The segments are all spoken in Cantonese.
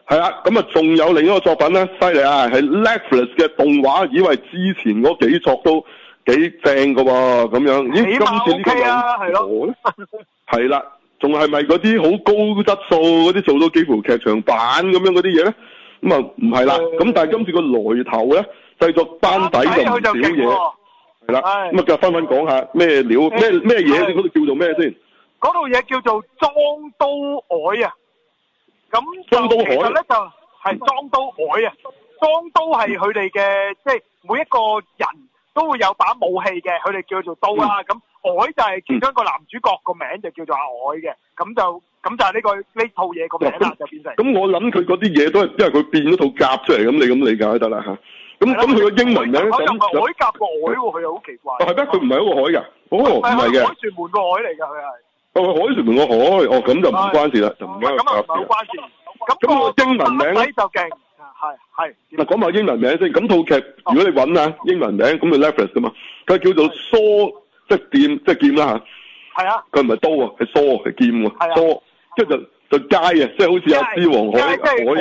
係啦，咁啊仲有另一個作品咧，犀利啊，係 Netflix 嘅動畫，以為之前嗰幾作都幾正噶喎，咁樣，咦，今次呢個係咯， 係啦，仲係咪嗰啲好高質素嗰啲做到幾乎劇場版咁樣嗰啲嘢咧？咁啊唔係啦，咁但係今次個來頭咧，製作班底就唔少嘢，係啦，咁啊就分分講下咩料咩嘢先，嗰度叫做咩先？ 嗰套嘢叫做裝刀鎧啊，咁裝刀鎧咧就係裝刀鎧啊，裝刀係佢哋嘅，即係每一個人都會有把武器嘅，佢哋叫做刀啦。咁鎧就係其中一個男主角個名就叫做阿鎧嘅，咁就係呢套嘢個名啦，就變成。咁我諗佢嗰啲嘢都係因為佢變咗套甲出嚟，咁你咁理解得啦嚇。咁佢個英文名佢又唔係鎧甲個鎧喎，佢又好奇怪。 係咩？佢唔係一個海㗎？哦，唔係嘅。 海船門個鎧嚟㗎，佢係。 海船門個海，咁就唔關事啦，就唔關咁啊唔係好關事。 咁個英文名咧就勁，係。 嗱，講埋英文名先。咁套劇如果你揾啊英文名，咁就 Netflix 㗎嘛。佢叫做梳，即係劍啦嚇。係啊。佢唔係刀啊，係梳係劍喎。梳，即係就街啊，即係好似阿獅王海啊，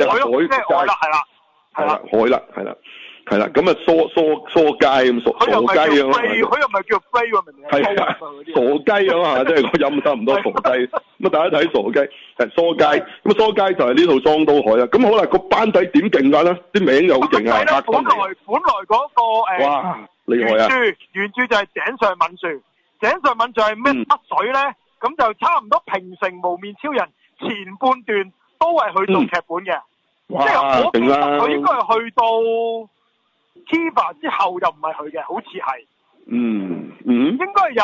海啦，係啦，咁啊梳街咁傻雞咁佢又唔係叫 Free 喎，明唔明？ 係啊，傻雞咁啊，即係個音差唔多傻雞。咁啊，大家睇傻雞係梳街，咁啊梳街就係呢套裝刀海啦。咁好啦，個班底點勁㗎咧？啲名又好勁啊！ 本來嗰個哇厲害啊！ 原著就係井上敏樹，井上敏樹係咩乜水咧？咁就差唔多平成無面超人前半段都係佢做劇本嘅，即係我記得佢應該係去到 Kiva 之後就唔係佢嘅，好似係。應該係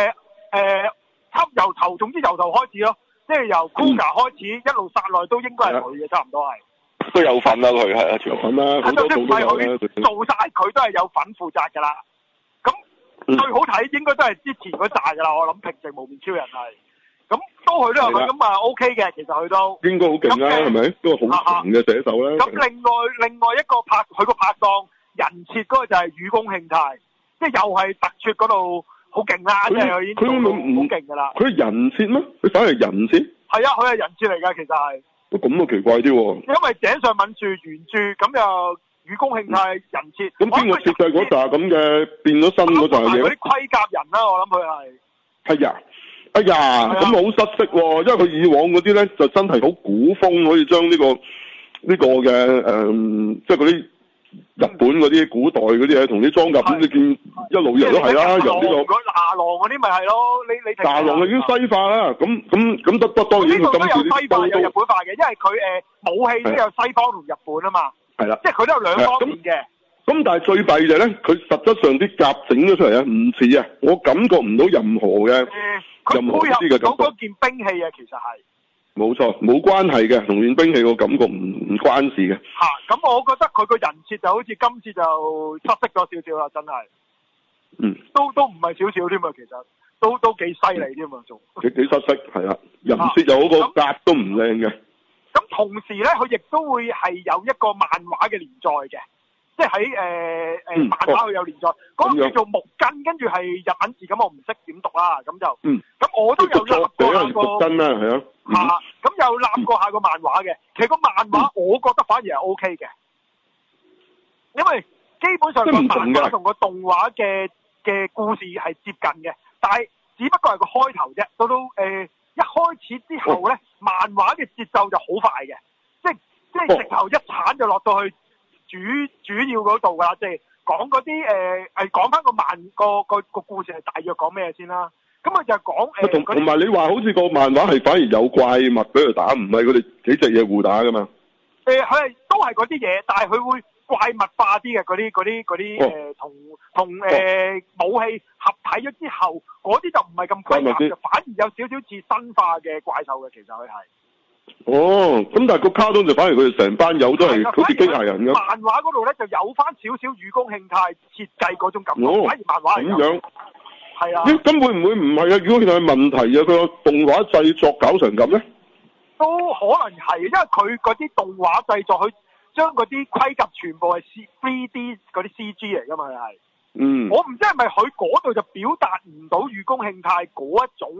由頭，總之由頭開始咯，即係由 Kuga 開始一路殺落都應該係佢嘅，差唔多係。 都有份啦，佢係全有份啦，好多唔係佢做晒，佢都係有份負責㗎啦。咁最好睇應該都係之前嗰扎㗎啦，我諗平成無面超人係。咁都佢都有份，咁啊 OK 嘅，其實佢都應該好勁啦，係咪？都係好強嘅寫手啦。咁另外一個佢個拍檔人設嗰個就係雨宮慶太，即係又係特撮嗰度好勁啦，即係佢已經做到好勁㗎啦。佢係人設咩？佢反而係人設？係啊，佢係人設嚟㗎，其實係。咁都奇怪啲喎。因為井上敏樹原著，咁又雨宮慶太人設。咁邊個設計嗰扎咁嘅變咗身嗰扎嘢？嗰啲盔甲人啦，我諗佢係。係啊。哎呀，咁好失色喎，因為佢以往嗰啲咧就真係好古風，可以將呢個嘅即係嗰啲日本嗰啲古代嗰啲嘢同啲裝甲片，你見一路以嚟都係啦，由呢個牙狼嗰啲咪係咯，你牙狼已經西化啦，咁得當然佢今次啲都有日本化嘅，因為佢武器都有西方同日本啊嘛，係啦，即係佢都有兩方面嘅。咁但係最弊就係咧，佢實質上啲甲整咗出嚟啊，唔似啊，我感覺唔到任何嘅任何啲嘅感覺。嗰件兵器啊，其實係冇錯，冇關係嘅，同件兵器個感覺唔關事嘅。咁我覺得佢個人設就好似今次就失色咗少少啦，真係。都唔係少少添啊，其實都幾犀利添啊，仲幾失色係啦，人設有嗰個甲都唔靚嘅。咁同時咧，佢亦都會係有一個漫畫嘅連載嘅。即係喺漫畫佢有連載，嗰個叫做木根，跟住係日文字，咁我唔識點讀啦，咁就咁我都有立過下個木根啦，係啊，咁有立過下個漫畫嘅，其實個漫畫我覺得反而係 OK 嘅，因為基本上個漫畫同個動畫嘅故事係接近嘅，但係只不過係個開頭啫，到一開始之後咧，漫畫嘅節奏就好快嘅，即係直頭一鏟就落到去。主要嗰度㗎，即係講嗰啲講翻個故事係大約講咩先啦。咁佢就講同埋你話好似個漫畫係反而有怪物俾佢打，唔係佢哋幾隻嘢互打㗎嘛？佢係都係嗰啲嘢，但係佢會怪物化啲嘅嗰啲同武器合體咗之後，嗰啲就唔係咁規格，就反而有少少似生化嘅怪獸嘅，其實佢係。咁但係個卡通就反而佢哋成班友都係好似機械人咁。漫畫嗰度咧就有翻少少雨宮慶太設計嗰種感覺，反而漫畫係咁樣。係啊。咁會唔會唔係啊？雨宮慶太問題啊？佢個動畫製作搞成咁咧？都可能係，因為佢嗰啲動畫製作，佢將嗰啲盔甲全部係 3D 嗰啲 CG 嚟噶嘛，係。我唔知係咪佢嗰度就表達唔到雨宮慶太嗰一種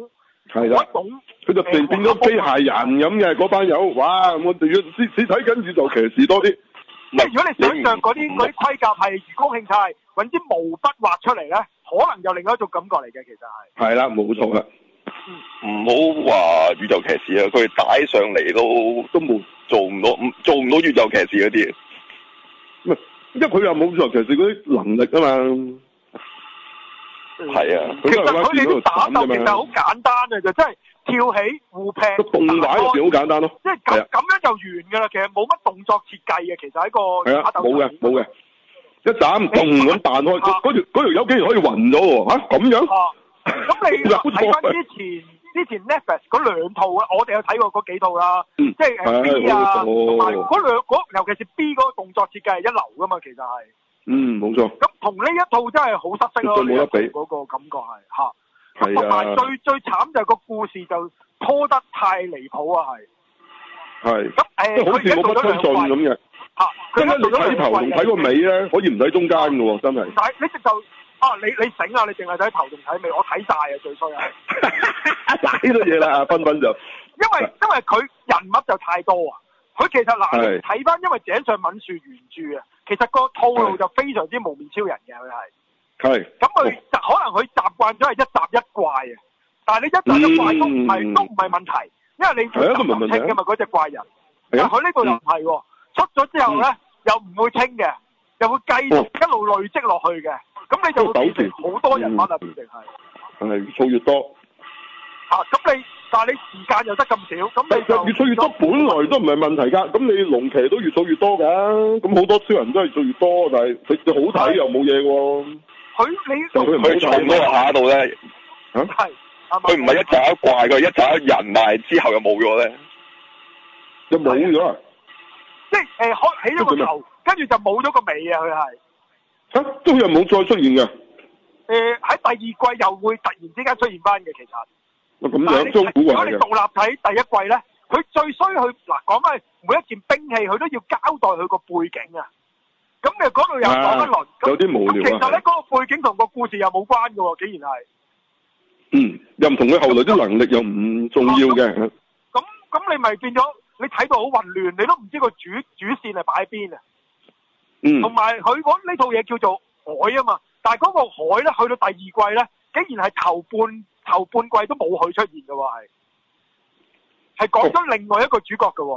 係啦，佢就變咗機械人咁嘅嗰班友，哇！我哋要只睇緊宇宙騎士多啲。 即係如果你想象嗰啲盔甲係如光慶太揾支毛筆畫出嚟咧，可能有另一種感覺嚟嘅，其實係。係啦，冇錯啦。 唔好話宇宙騎士啊，佢帶上嚟都冇做唔到宇宙騎士嗰啲。 因為佢又冇宇宙騎士嗰啲能力啊嘛。 係啊， 其實佢哋啲打鬥其實好簡單嘅，就真係跳起互劈。個動畫入邊好簡單咯。 即係咁樣就完㗎啦，其實冇乜動作設計嘅，其實喺個打鬥。 冇嘅，一斬動咁彈開，嗰條友竟然可以暈咗喎嚇咁樣。 咁你睇翻之前 Netflix 嗰兩套啊，我哋有睇過嗰幾套啦，即係 B 啊，同埋尤其是 B 嗰個動作設計係一流㗎嘛，其實係。 冇錯。咁同呢一套真係好失色咯， 冇得比嗰個感覺係嚇。咁同埋最慘就係個故事就拖得太離譜啊，係。咁好似冇乜推進咁嘅。真係你睇頭同睇個尾咧，可以唔睇中間嘅喎，真係。但係你就你醒啊！你淨係睇頭同睇尾，我睇晒啊，最衰啊！ 嗱呢個嘢啦，分就。 因為佢人物就太多啊！佢其實你睇翻，因為井上敏樹原著啊，其實個套路就非常之無面超人嘅，佢係。係。咁佢可能佢習慣咗係一集一怪啊，但係你一集一怪都唔係問題，因為你唔清嘅嘛嗰隻怪人。但佢呢度又唔係喎，出咗之後咧又唔會清嘅，又會繼續一路累積落去嘅。咁你就會變成好多人物啊，變成係。係越數越多。但係你時間又得咁少，咁你就越數越多，本來都唔係問題㗎。咁你龍騎都越數越多㗎，咁好多超人都係越數越多，但係佢好睇又冇嘢喎。佢重嗰下度咧，佢唔係一集一怪，佢一集一人，但係之後又冇咗咧， 又冇咗啊！ 即係起咗個頭，跟住就冇咗個尾啊！佢係都又冇再出現嘅。 喺第二季又會突然之間出現翻嘅，其實。 咁樣都古怪嘅。如果你獨立睇第一季咧，佢最衰佢講翻每一件兵器，佢都要交代佢個背景啊。咁你嗰度又講一輪， 有啲無聊。 其實咧嗰個背景同個故事又冇關嘅喎，竟然係。 又唔同佢後來啲能力又唔重要嘅。 咁你咪變咗，你睇到好混亂，你都唔知個主線係擺喺邊啊。同埋佢講呢套嘢叫做海啊嘛，但係嗰個海咧，去到第二季咧，竟然係頭半季都冇佢出現嘅喎，係講咗另外一個主角嘅喎。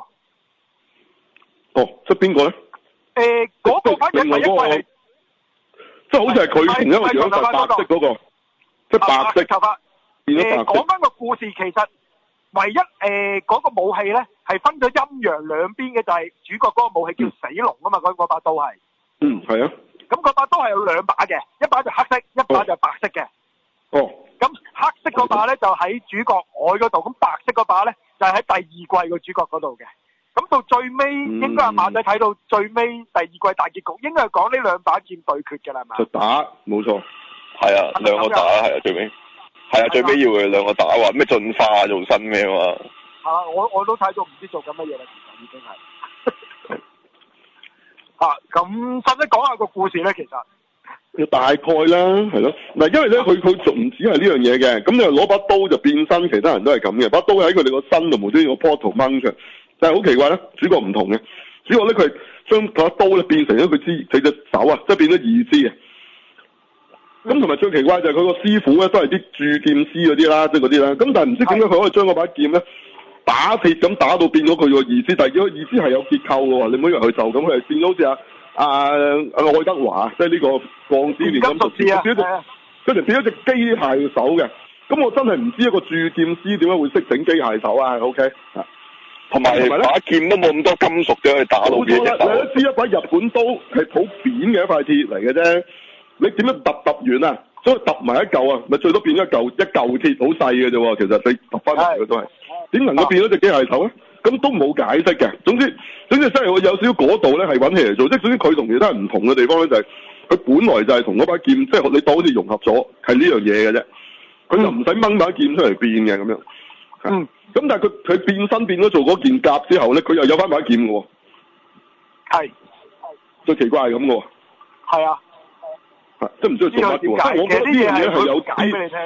即係邊個咧？ 嗰個反而第一季係， 即係好似係佢同一個樣，白色嗰個，即係白色頭髮。 講翻個故事，其實唯一嗰個武器咧係分咗陰陽兩邊嘅，就係主角嗰個武器叫死龍啊嘛，嗰把刀係。係啊。咁嗰把刀係有兩把嘅，一把就黑色，一把就白色嘅。咁黑色嗰把咧就喺主角海嗰度，咁白色嗰把咧就喺第二季個主角嗰度嘅。咁到最尾應該阿馬仔睇到最尾第二季大結局，應該係講呢兩把劍對決嘅啦，係嘛？ 就打，冇錯。係啊，兩個打係啊，最尾。係啊，最尾要佢兩個打，話咩進化做新咩嘛？ 我都睇到唔知做緊乜嘢啦，其實已經係。咁使唔使講下個故事咧？其實。 大概啦，係咯。嗱，因為咧，佢仲唔止係呢樣嘢嘅，咁你又攞把刀就變身，其他人都係咁嘅。把刀喺佢哋個身度無端端個 portal 掹出嚟，但係好奇怪咧，主角唔同嘅。主角咧佢係將把刀咧變成咗佢隻手啊，即係變咗二支啊。咁同埋最奇怪就係佢個師傅咧都係啲鑄劍師嗰啲啦，即係嗰啲啦。咁但係唔知點解佢可以將嗰把劍咧打鐵咁打到變咗佢個二支，但係個二支係有結構嘅喎。你唔好以為佢就咁，佢係變咗好似愛德華，即係呢個鋼之煉金術師，佢就變咗隻機械手嘅。咁我真係唔知一個鑄劍師點解會識整機械手啊 ？OK， 同埋把劍都冇咁多金屬嘅去打到嘅。 冇錯啦，你都知一把日本刀係好扁嘅一塊鐵嚟嘅啫。你點樣揼完啊？所以揼埋一嚿啊，咪最多變咗一嚿鐵好細嘅啫喎。其實你揼翻嚟嘅都係點能夠變咗隻機械手咧？咁都冇解釋嘅。總之真係我有少少嗰度咧係揾起嚟做，即係總之佢同其他人唔同嘅地方咧就係佢本來就係同嗰把劍，即係你當好似融合咗係呢樣嘢嘅啫。佢就唔使掹把劍出嚟變嘅咁樣。咁但係佢變身變咗做嗰件甲之後咧，佢又有翻把劍嘅喎。係。最奇怪係咁嘅喎。係啊。即係唔知佢做乜喎，即係我覺得呢樣嘢係有啲，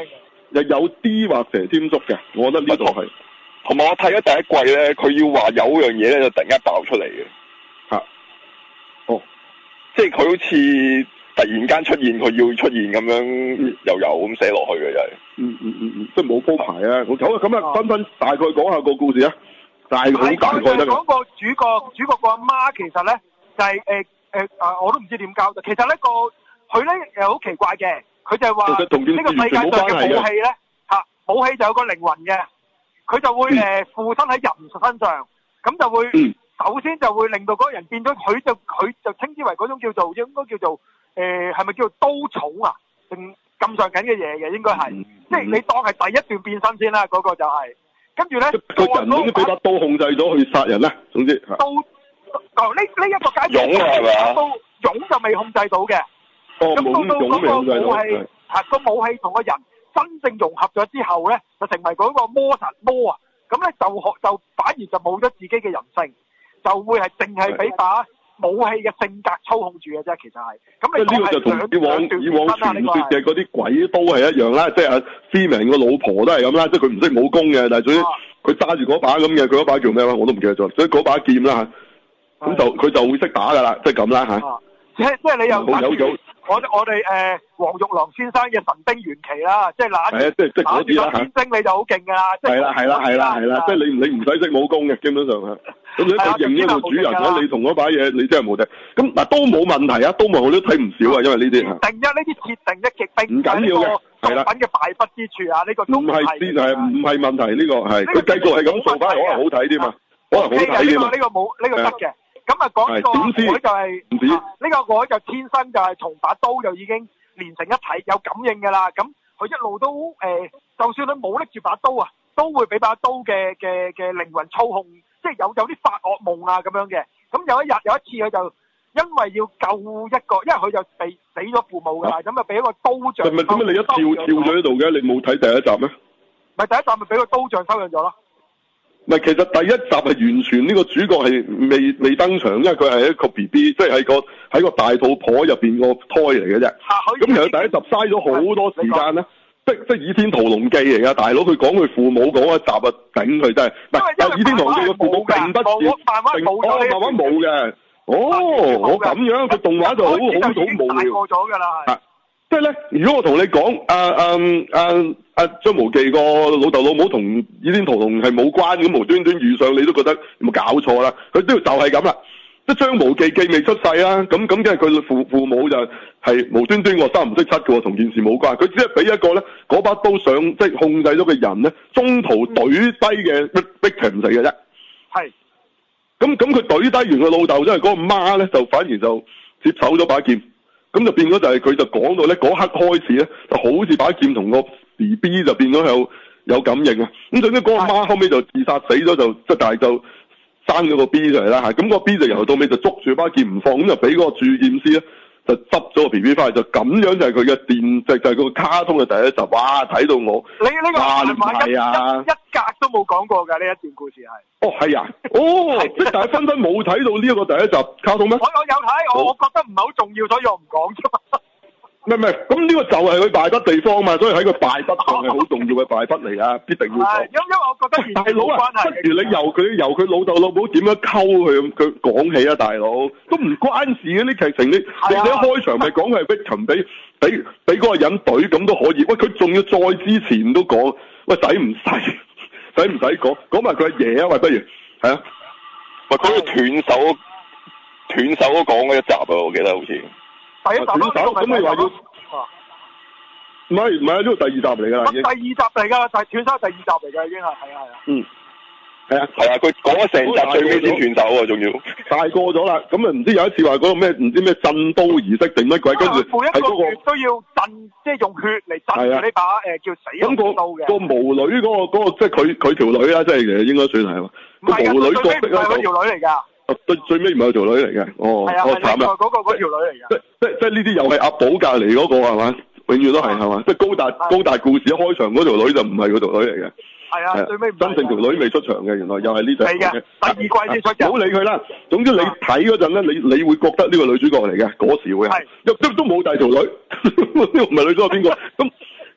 又有啲畫蛇添足嘅，我覺得呢度係。 同埋我睇咗第一季咧，佢要話有樣嘢咧，就突然間爆出嚟嘅。 嚇！哦， 即係佢好似突然間出現，佢要出現咁樣，又有咁寫落去嘅就係。 即係冇鋪排啊！好啊，咁啊，分大概講下個故事啊。大概得㗎。 講個主角個阿媽其實咧就係我都唔知點交代。其實呢佢咧又好奇怪嘅，佢就係話呢個世界上嘅武器咧武器就有個靈魂嘅，佢就會附身喺人身上，咁就會首先就會令到嗰個人變咗，佢就稱之為嗰種叫做應該叫做係咪叫做刀蟲啊？定咁上緊嘅嘢嘅應該係，即係你當係第一段變身先啦，嗰個就係。跟住咧， 個人總之俾把刀控制咗去殺人啦，總之刀呢一個階段，刀俑就未控制到嘅。咁到嗰個武器，個武器同個人真正融合咗之後咧，就成為嗰個魔啊！咁咧就反而就冇咗自己嘅人性，就會係淨係俾把武器嘅性格操控住嘅啫。其實係。咁你呢個就同以往傳說嘅嗰啲鬼刀係一樣啦，即係阿 Freeman 個老婆都係咁啦，即係佢唔識武功嘅，但係總之佢揸住嗰把咁嘅，佢嗰把叫咩話我都唔記得咗，所以嗰把劍啦嚇，咁就佢就會識打㗎啦，即係咁啦嚇。即係你又我哋黃玉郎先生嘅神兵玄奇啦，即係拿住個天星你就好勁㗎啦，係啦，即係你唔使識武功嘅，基本上係。咁你一個認呢個主人咧，你同嗰把嘢你真係冇敵。咁嗱都冇問題啊，都冇我都睇唔少啊，因為呢啲呢啲設定一極並唔緊要嘅，係啦。作品嘅敗筆之處啊，呢個唔係問題，呢個係佢繼續係咁做翻，可能好睇啲嘛，可能好睇啲嘛。呢個冇呢個得嘅。咁啊講呢個我就係呢個我就天生就係同把刀就已經連成一體，有感應㗎啦。咁佢一路都就算佢冇拎住把刀啊，都會俾把刀嘅靈魂操控，即係有啲發惡夢啊咁樣嘅。咁有一次佢就因為要救一個，因為佢就被死咗父母㗎啦，咁就俾一個刀匠。係咪咁你一跳咗喺度嘅？你冇睇第一集咩？咪第一集咪俾個刀匠收養咗咯。 唔係，其實第一集係完全呢個主角係未登場，因為佢係一個 BB，即係喺個大肚婆入邊個胎嚟嘅啫。咁其實第一集嘥咗好多時間咧，即係《倚天屠龍記》嚟㗎，大佬佢講佢父母嗰一集啊，頂佢真係。唔係，《倚天屠龍記》個父母並不是慢慢冇嘅。我咁樣，佢動畫就好無聊。過咗㗎啦，即係咧，如果我同你講張無忌個老豆老母同《倚天屠龍》係冇關，咁無端端遇上，你都覺得有冇搞錯啦？佢都就係咁啦，即係張無忌既未出世啦，咁跟住佢父母就係無端端個三唔識七嘅喎，同件事冇關。佢只係俾一個咧嗰把刀上，即係控制咗嘅人咧，中途懟低嘅victim嚟嘅啫。係。咁佢懟低完個老豆，即係嗰個媽咧，就反而就接手咗把劍。咁就變咗就係佢就講到咧嗰刻開始咧，就好似把劍同個 BB 就變咗有感應啊！咁總之嗰個媽後尾就自殺死咗，就即係但係就生咗個 B 出嚟啦嚇。咁個 B 就由到尾就捉住把劍唔放，咁就俾嗰個鑄劍師咧就執咗個 BB 翻嚟，就咁樣就係佢嘅電就係個卡通嘅第一集。哇！睇到我你呢個係啊，一格都冇講過㗎呢一段故事係。哦，係啊，即係但係芬芬冇睇到呢一個第一集卡通咩？我有睇，我覺得唔係好重要，所以我唔講啫嘛。唔係，咁呢個就係佢敗筆地方嘛，所以喺佢敗筆上係好重要嘅敗筆嚟㗎，必定要講。因為我覺得大佬啊，不如你由佢老豆老母點樣溝佢講起啊，大佬都唔關事嘅啲劇情，你一開場咪講佢係 victim 俾嗰個人懟咁都可以，喂佢仲要再之前都講，喂使唔使講埋佢阿爺啊？喂，不如係啊， 喂佢斷手都講嗰一集啊，我記得好似。第一集咁你話要唔係啊？呢個第二集嚟㗎啦，已經。第二集嚟㗎，就係斷手第二集嚟㗎，已經係啊。係啊，佢講咗成集最尾先斷手啊，仲要大過咗啦。咁啊，唔知有一次話嗰個咩唔知咩震刀儀式定乜鬼，跟住每一個月都要震，即係用血嚟震呢把叫死人刀嘅。個巫女嗰個即係佢條女啦，即係其實應該算係嘛。個巫女角色咧，係條女嚟㗎。最尾唔係條女嚟嘅，我慘啦。嗰條女嚟嘅。即係呢啲又係阿寶隔離嗰個係嘛？永遠都係嘛？即係高達故事一開場嗰條女就唔係嗰條女嚟嘅。係啊，最尾真正條女未出場嘅，原來又係呢隻。係嘅，第二季先出嘅。唔好理佢啦，總之你睇嗰陣咧，你會覺得呢個女主角嚟嘅，嗰時會係。都冇第二條女，呢個唔係女主角邊個？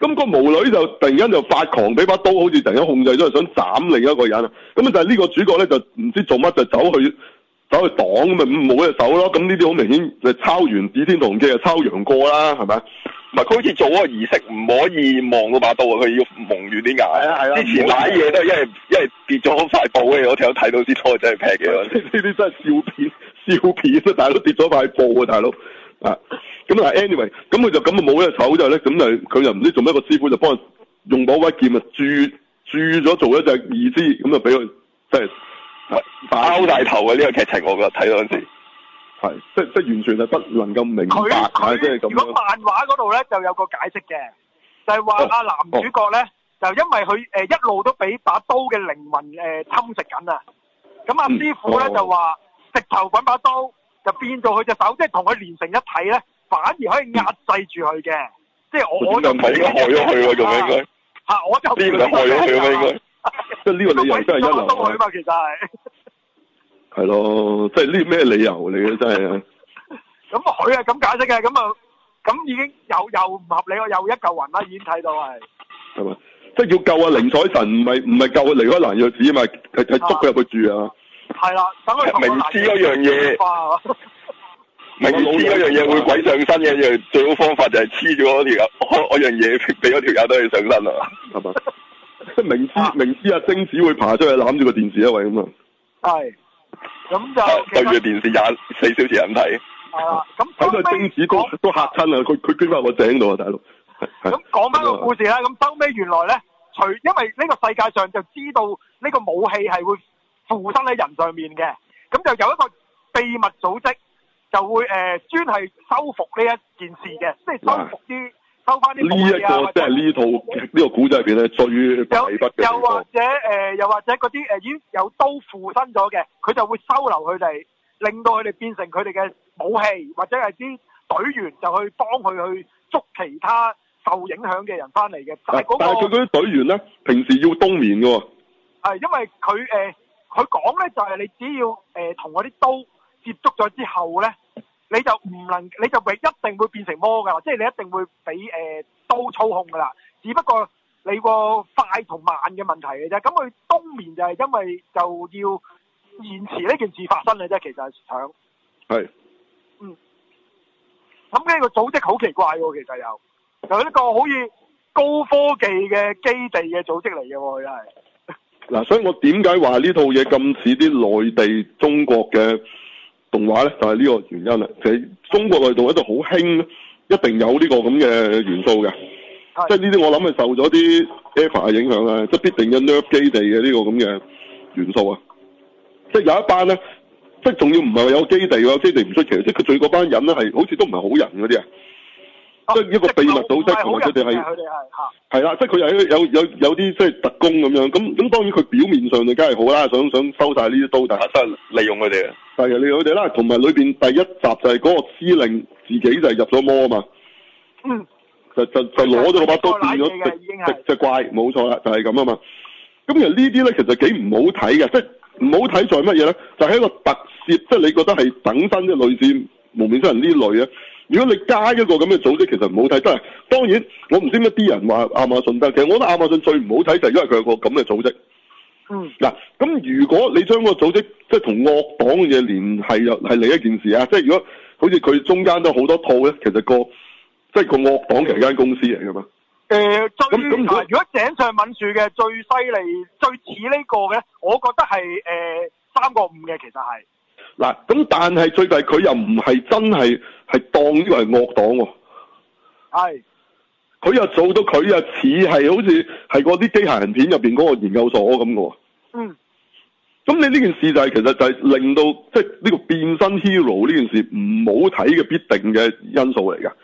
咁個巫女就突然間就發狂，俾把刀好似突然間控制咗，想斬另一個人啊！咁啊，但係呢個主角咧就唔知做乜就走去擋咁咪冇隻手咯。咁呢啲好明顯就抄完《倚天屠龍記》就抄楊過啦，係咪？ 唔係佢好似做嗰個儀式，唔可以望到把刀啊！佢要蒙住啲眼。係啊。之前買嘢都係因為跌咗塊布嘅，我睇到先錯真係劈嘅。 呢啲真係笑片啊！大佬跌咗塊布啊，大佬啊！咁啊 anyway， 咁佢就咁啊冇隻手之後咧，咁就佢又唔知做咩個師傅就幫佢用把屈劍啊鑄咗做一隻義肢，咁就俾佢即係包大頭嘅呢個劇情，我覺得睇到嗰陣時係即完全係不能夠明白即係咁。 如果漫畫嗰度咧就有個解釋嘅，就係話阿男主角咧就因為佢一路都俾把刀嘅靈魂侵蝕緊啊，咁阿師傅咧就話直頭揾把刀就變到佢隻手，即係同佢連成一體咧。反而可以壓制住佢嘅，即係我就唔係應該害咗佢喎，仲應該嚇，我就呢個害咗佢咩應該？ 即係呢個理由真係一流啊！嘛，其實係咯，即係呢咩理由嚟嘅真係。 咁佢係咁解釋嘅，咁已經又唔合理，又一嚿雲啦，已經睇到係。 係嘛？即係要救阿寧采臣，唔係救阿離開蘭若寺啊嘛，係捉佢入去住啊。係啦，等佢明知嗰樣嘢。明知嗰樣嘢會鬼上身嘅，最好方法就係黐咗嗰條嗰樣嘢，俾嗰條友都去上身啊，係嘛？即係明知阿貞子會爬出去攬住個電視一位咁啊。 係，咁就對住電視24小時人睇。 係啦，咁睇到貞子都嚇親啊！佢捐翻個井度啊，大佬。 咁講翻個故事啦，咁收尾原來咧，因為呢個世界上就知道呢個武器係會附身喺人上面嘅，咁就有一個秘密組織。就會專係修復呢一件事嘅，即係收翻啲武器啊。呢一個即係呢套呢個古仔入邊咧最弊筆嘅。又或者嗰啲已經有刀附身咗嘅，佢就會收留佢哋，令到佢哋變成佢哋嘅武器，或者係啲隊員就去幫佢去捉其他受影響嘅人翻嚟嘅。但係佢嗰啲隊員咧，平時要冬眠嘅喎。係因為佢講咧，就係你只要同嗰啲刀接觸咗之後咧。你就一定會變成魔㗎啦，即係你一定會俾刀操控㗎啦。只不過你個快同慢嘅問題嘅啫。咁佢冬眠就係因為就要延遲呢件事發生嘅啫。其實係想係咁呢個組織好奇怪喎，其實有一個好似高科技嘅基地嘅組織嚟嘅喎，真係。嗱，所以我點解話呢套嘢咁似啲內地中國嘅動畫咧，就係呢個原因啦。其實中國內動畫就好興，一定有呢個咁嘅元素嘅。即係呢啲我諗係受咗啲 EVA 嘅影響啊，即係必定嘅 NERV 基地嘅呢個咁嘅元素啊。即係有一班咧，即係仲要唔係話有基地喎，基地唔出奇，即係佢最嗰班人咧係好似都唔係好人嗰啲啊。即係一個秘密組織，同埋佢哋係啦，即係佢係有啲即係特工咁樣。咁當然佢表面上就梗係好啦，想收晒呢啲刀，但係真係利用佢哋啊。係啊，利用佢哋啦，同埋裏邊第一集就係嗰個司令自己就係入咗魔啊嘛。就攞咗個把刀變咗隻怪，冇錯啦，就係咁啊嘛。咁其實呢啲咧其實幾唔好睇嘅，即係唔好睇在乜嘢咧？就係一個特攝，即係你覺得係等身即係類似無面超人呢類啊。如果你加一個咁嘅組織，其實唔好睇。真係當然，我唔知乜啲人話亞馬遜得，其實我覺得亞馬遜最唔好睇就係因為佢有個咁嘅組織。嗱，咁如果你將個組織即係同惡黨嘅嘢聯繫，又係另一件事啊！即係如果好似佢中間都好多套咧，其實即係個惡黨其實間公司嚟噶嘛。如果井上敏樹嘅最犀利、最似呢個嘅，我覺得係3個5嘅，其實係。嗱，咁但係最弊佢又唔係真係當呢個係惡黨喎。係。佢又做到佢又似係好似係嗰啲機械人片入邊嗰個研究所咁嘅喎。咁你呢件事就係其實就係令到即係呢個變身 hero 呢件事唔好睇嘅必定嘅因素嚟㗎。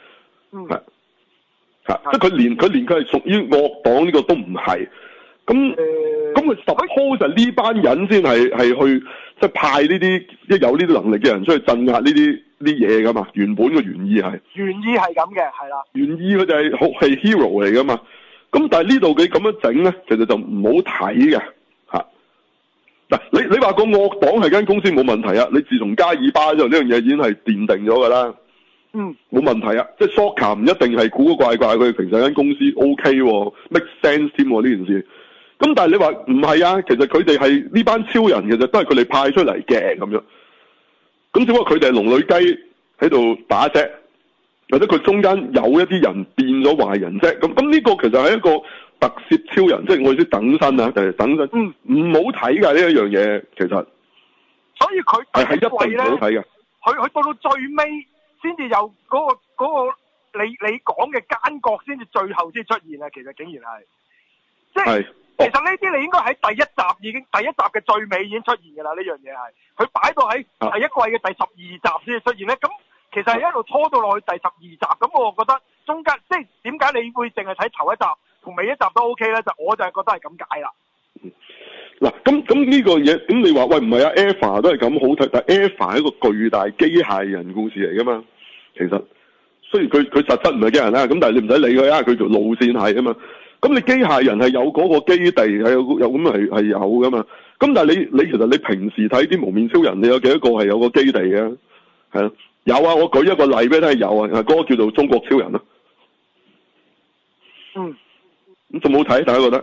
即係佢連佢係屬於惡黨呢個都唔係。咁佢 suppose 就呢班人先係去即係派呢啲一有呢啲能力嘅人出去鎮壓呢啲嘢噶嘛，原本嘅原意係咁嘅，係啦。原意佢就係 hero 嚟噶嘛，咁但係呢度佢咁樣整咧，其實就唔好睇嘅嚇。嗱，你話個惡黨係間公司冇問題啊，你自從加爾巴之後呢樣嘢已經係奠定咗㗎啦。 冇問題啊，即係 Sokka 唔一定係古古怪怪，佢平時間公司 OK，make sense 添呢件事。咁但係你話唔係啊，其實佢哋係呢班超人，其實都係佢哋派出嚟嘅咁樣。咁只不過佢哋係龍女雞喺度打啫，或者佢中間有一啲人變咗壞人啫。咁呢個其實係一個特攝超人，即係我意思等身啊，就係等身。唔好睇㗎呢一樣嘢，其實。所以佢係一定唔好睇嘅。佢到最尾先至有嗰個你講嘅奸角，先至最後先出現啊！其實竟然係，即係其實呢啲你應該喺第一集嘅最尾已經出現㗎啦。呢樣嘢係佢擺到喺第一季嘅第12集先至出現咧。咁其實係一路拖到落去第12集。咁我覺得中間即係點解你會淨係睇頭一集同尾一集都 OK 咧？我就係覺得係咁解啦。嗱，咁呢個嘢，咁你話喂唔係啊 ？Eva 都係咁好睇，但 Eva 係一個巨大機械人故事嚟噶嘛？其實雖然佢實質唔係機械人啦，咁但係你唔使理佢啊，佢條路線係啊嘛。咁你機械人係有嗰個基地，係有咁係有噶嘛？咁但係你其實你平時睇啲無面超人，你有幾多個係有個基地嘅？係啊，有啊，我舉一個例俾你睇，有啊，嗰個叫做中國超人啊。咁仲冇睇，大家覺得？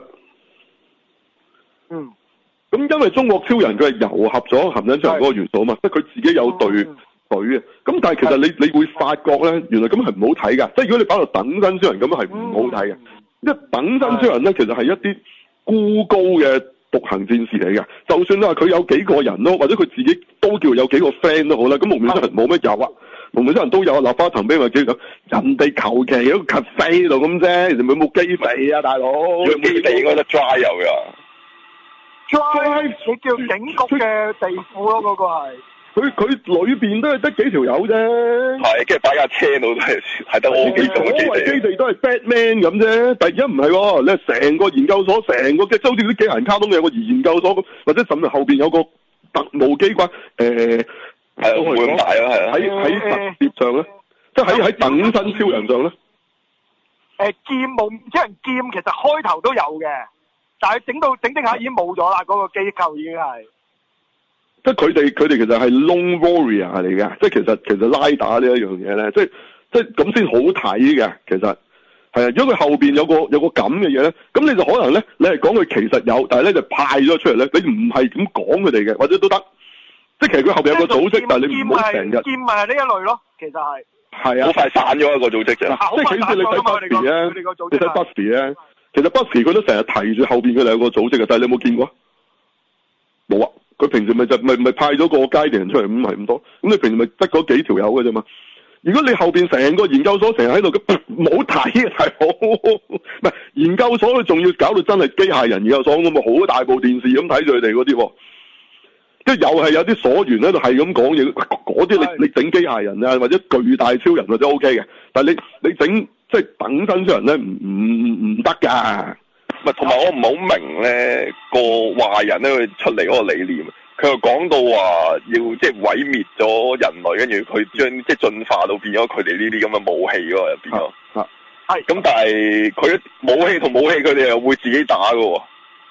咁因為中國超人佢係糅合咗含忍超人嗰個元素啊嘛，即係佢自己有隊嘅。咁但係其實你會發覺咧，原來咁係唔好睇㗎。即係如果你擺到等身超人咁係唔好睇嘅。因為等身超人咧，其實係一啲孤高嘅獨行戰士嚟嘅。就算你話佢有幾個人咯，或者佢自己都叫有幾個 friend 都好啦。咁無面超人冇乜有啊，無面超人都有立花藤兵或者咁，人哋求其喺個 cafe 度咁啫，人哋冇基地啊，大佬。基地應該得 dry 有㗎。Drive 你叫警局嘅地庫咯，嗰個係佢裏邊都係得幾條友啫，係跟住擺架車度都係得我幾種基地，基地都係 Batman 咁啫。但係而家唔係喎，你係成個研究所，成個即係好似啲機械人卡通有個研究所咁，或者甚至後邊有個特務機關係會咁大啊，係喺特攝上咧，即係喺等身超人上咧。劍無面超人劍其實開頭都有嘅。但係整下已經冇咗啦，嗰個機構已經係，即係佢哋其實係 Lone Warrior 嚟嘅，即係其實拉打呢一樣嘢咧，即係咁先好睇嘅，其實係啊，如果佢後邊有個咁嘅嘢咧，咁你就可能咧，你係講佢其實有，但係咧就派咗出嚟咧，你唔係咁講佢哋嘅，或者都得，即係其實佢後邊有個組織，但係你唔好成日劍係呢一類咯，其實係好快散咗一個組織啫，即係其實你睇 Buffy 咧，你睇 Buffy 咧。其實 Buffy 佢都成日提住後邊佢哋有個組織嘅，但係你有冇見過？冇啊！佢平時咪派咗個階段人出嚟，咁係咁多。咁你平時咪得嗰幾條友嘅啫嘛？如果你後邊成個研究所成日喺度，冇睇嘅大佬，唔係研究所佢仲要搞到真係機械人研究所咁啊！好大部電視咁睇住佢哋嗰啲，即係又係有啲所員喺度係咁講嘢，嗰啲你整機械人啊，或者巨大超人或者 OK 嘅，但係你整。即係等身超人咧，唔得噶。唔係，同埋我唔係好明咧個壞人咧，佢出嚟嗰個理念，佢又講到話要即係毀滅咗人類，跟住佢將即係進化到變咗佢哋呢啲咁嘅武器嗰個入邊咯。係。咁但係佢武器同武器，佢哋又會自己打噶喎。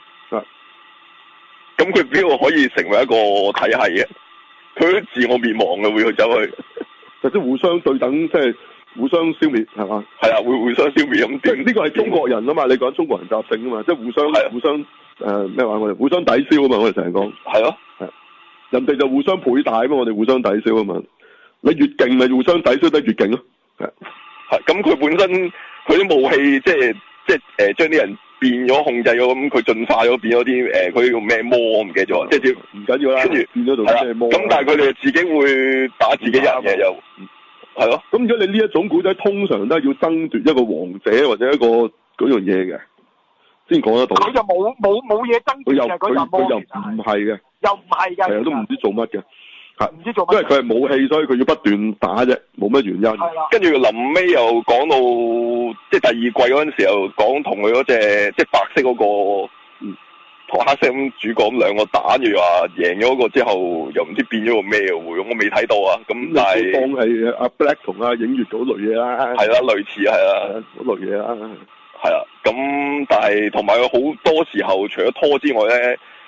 咁佢邊個可以成為一個體系嘅？佢都自我滅亡嘅，會去走去，或者互相對等，即係。互相消滅係嘛？係啊，會互相消滅咁。即係呢個係中國人啊嘛，你講中國人習性啊嘛，即係互相咩話？我哋互相抵消啊嘛，我哋成日講。係咯，係。人哋就互相倍大啊嘛，我哋互相抵消啊嘛。你越勁咪互相抵消得越勁咯。係。係咁，佢本身佢啲武器即係將啲人變咗控制咗，咁佢進化咗變咗啲佢叫咩魔我唔記得咗，即係唔緊要啦。跟住變咗做咩魔？咁但係佢哋自己會打自己人嘅又。係咯，咁如果你呢一種古仔，通常都係要爭奪一個王者或者一個嗰樣嘢嘅，先講得到。佢就冇嘢爭奪嘅，佢又唔係嘅，又唔係嘅，係啊，都唔知做乜嘅，係唔知做乜，因為佢係武器，所以佢要不斷打啫，冇乜原因。係啦，跟住臨尾又講到，即係第二季嗰陣時候講同佢嗰隻即係白色嗰個。同黑色咁主角咁兩個打，住話贏咗個之後，又唔知變咗個咩喎？我未睇到啊。咁但係當係阿 Black 同阿影月嗰類嘢啦。係啦，類似係啦，嗰類嘢啦。係啦，咁但係同埋佢好多時候，除咗拖之外咧，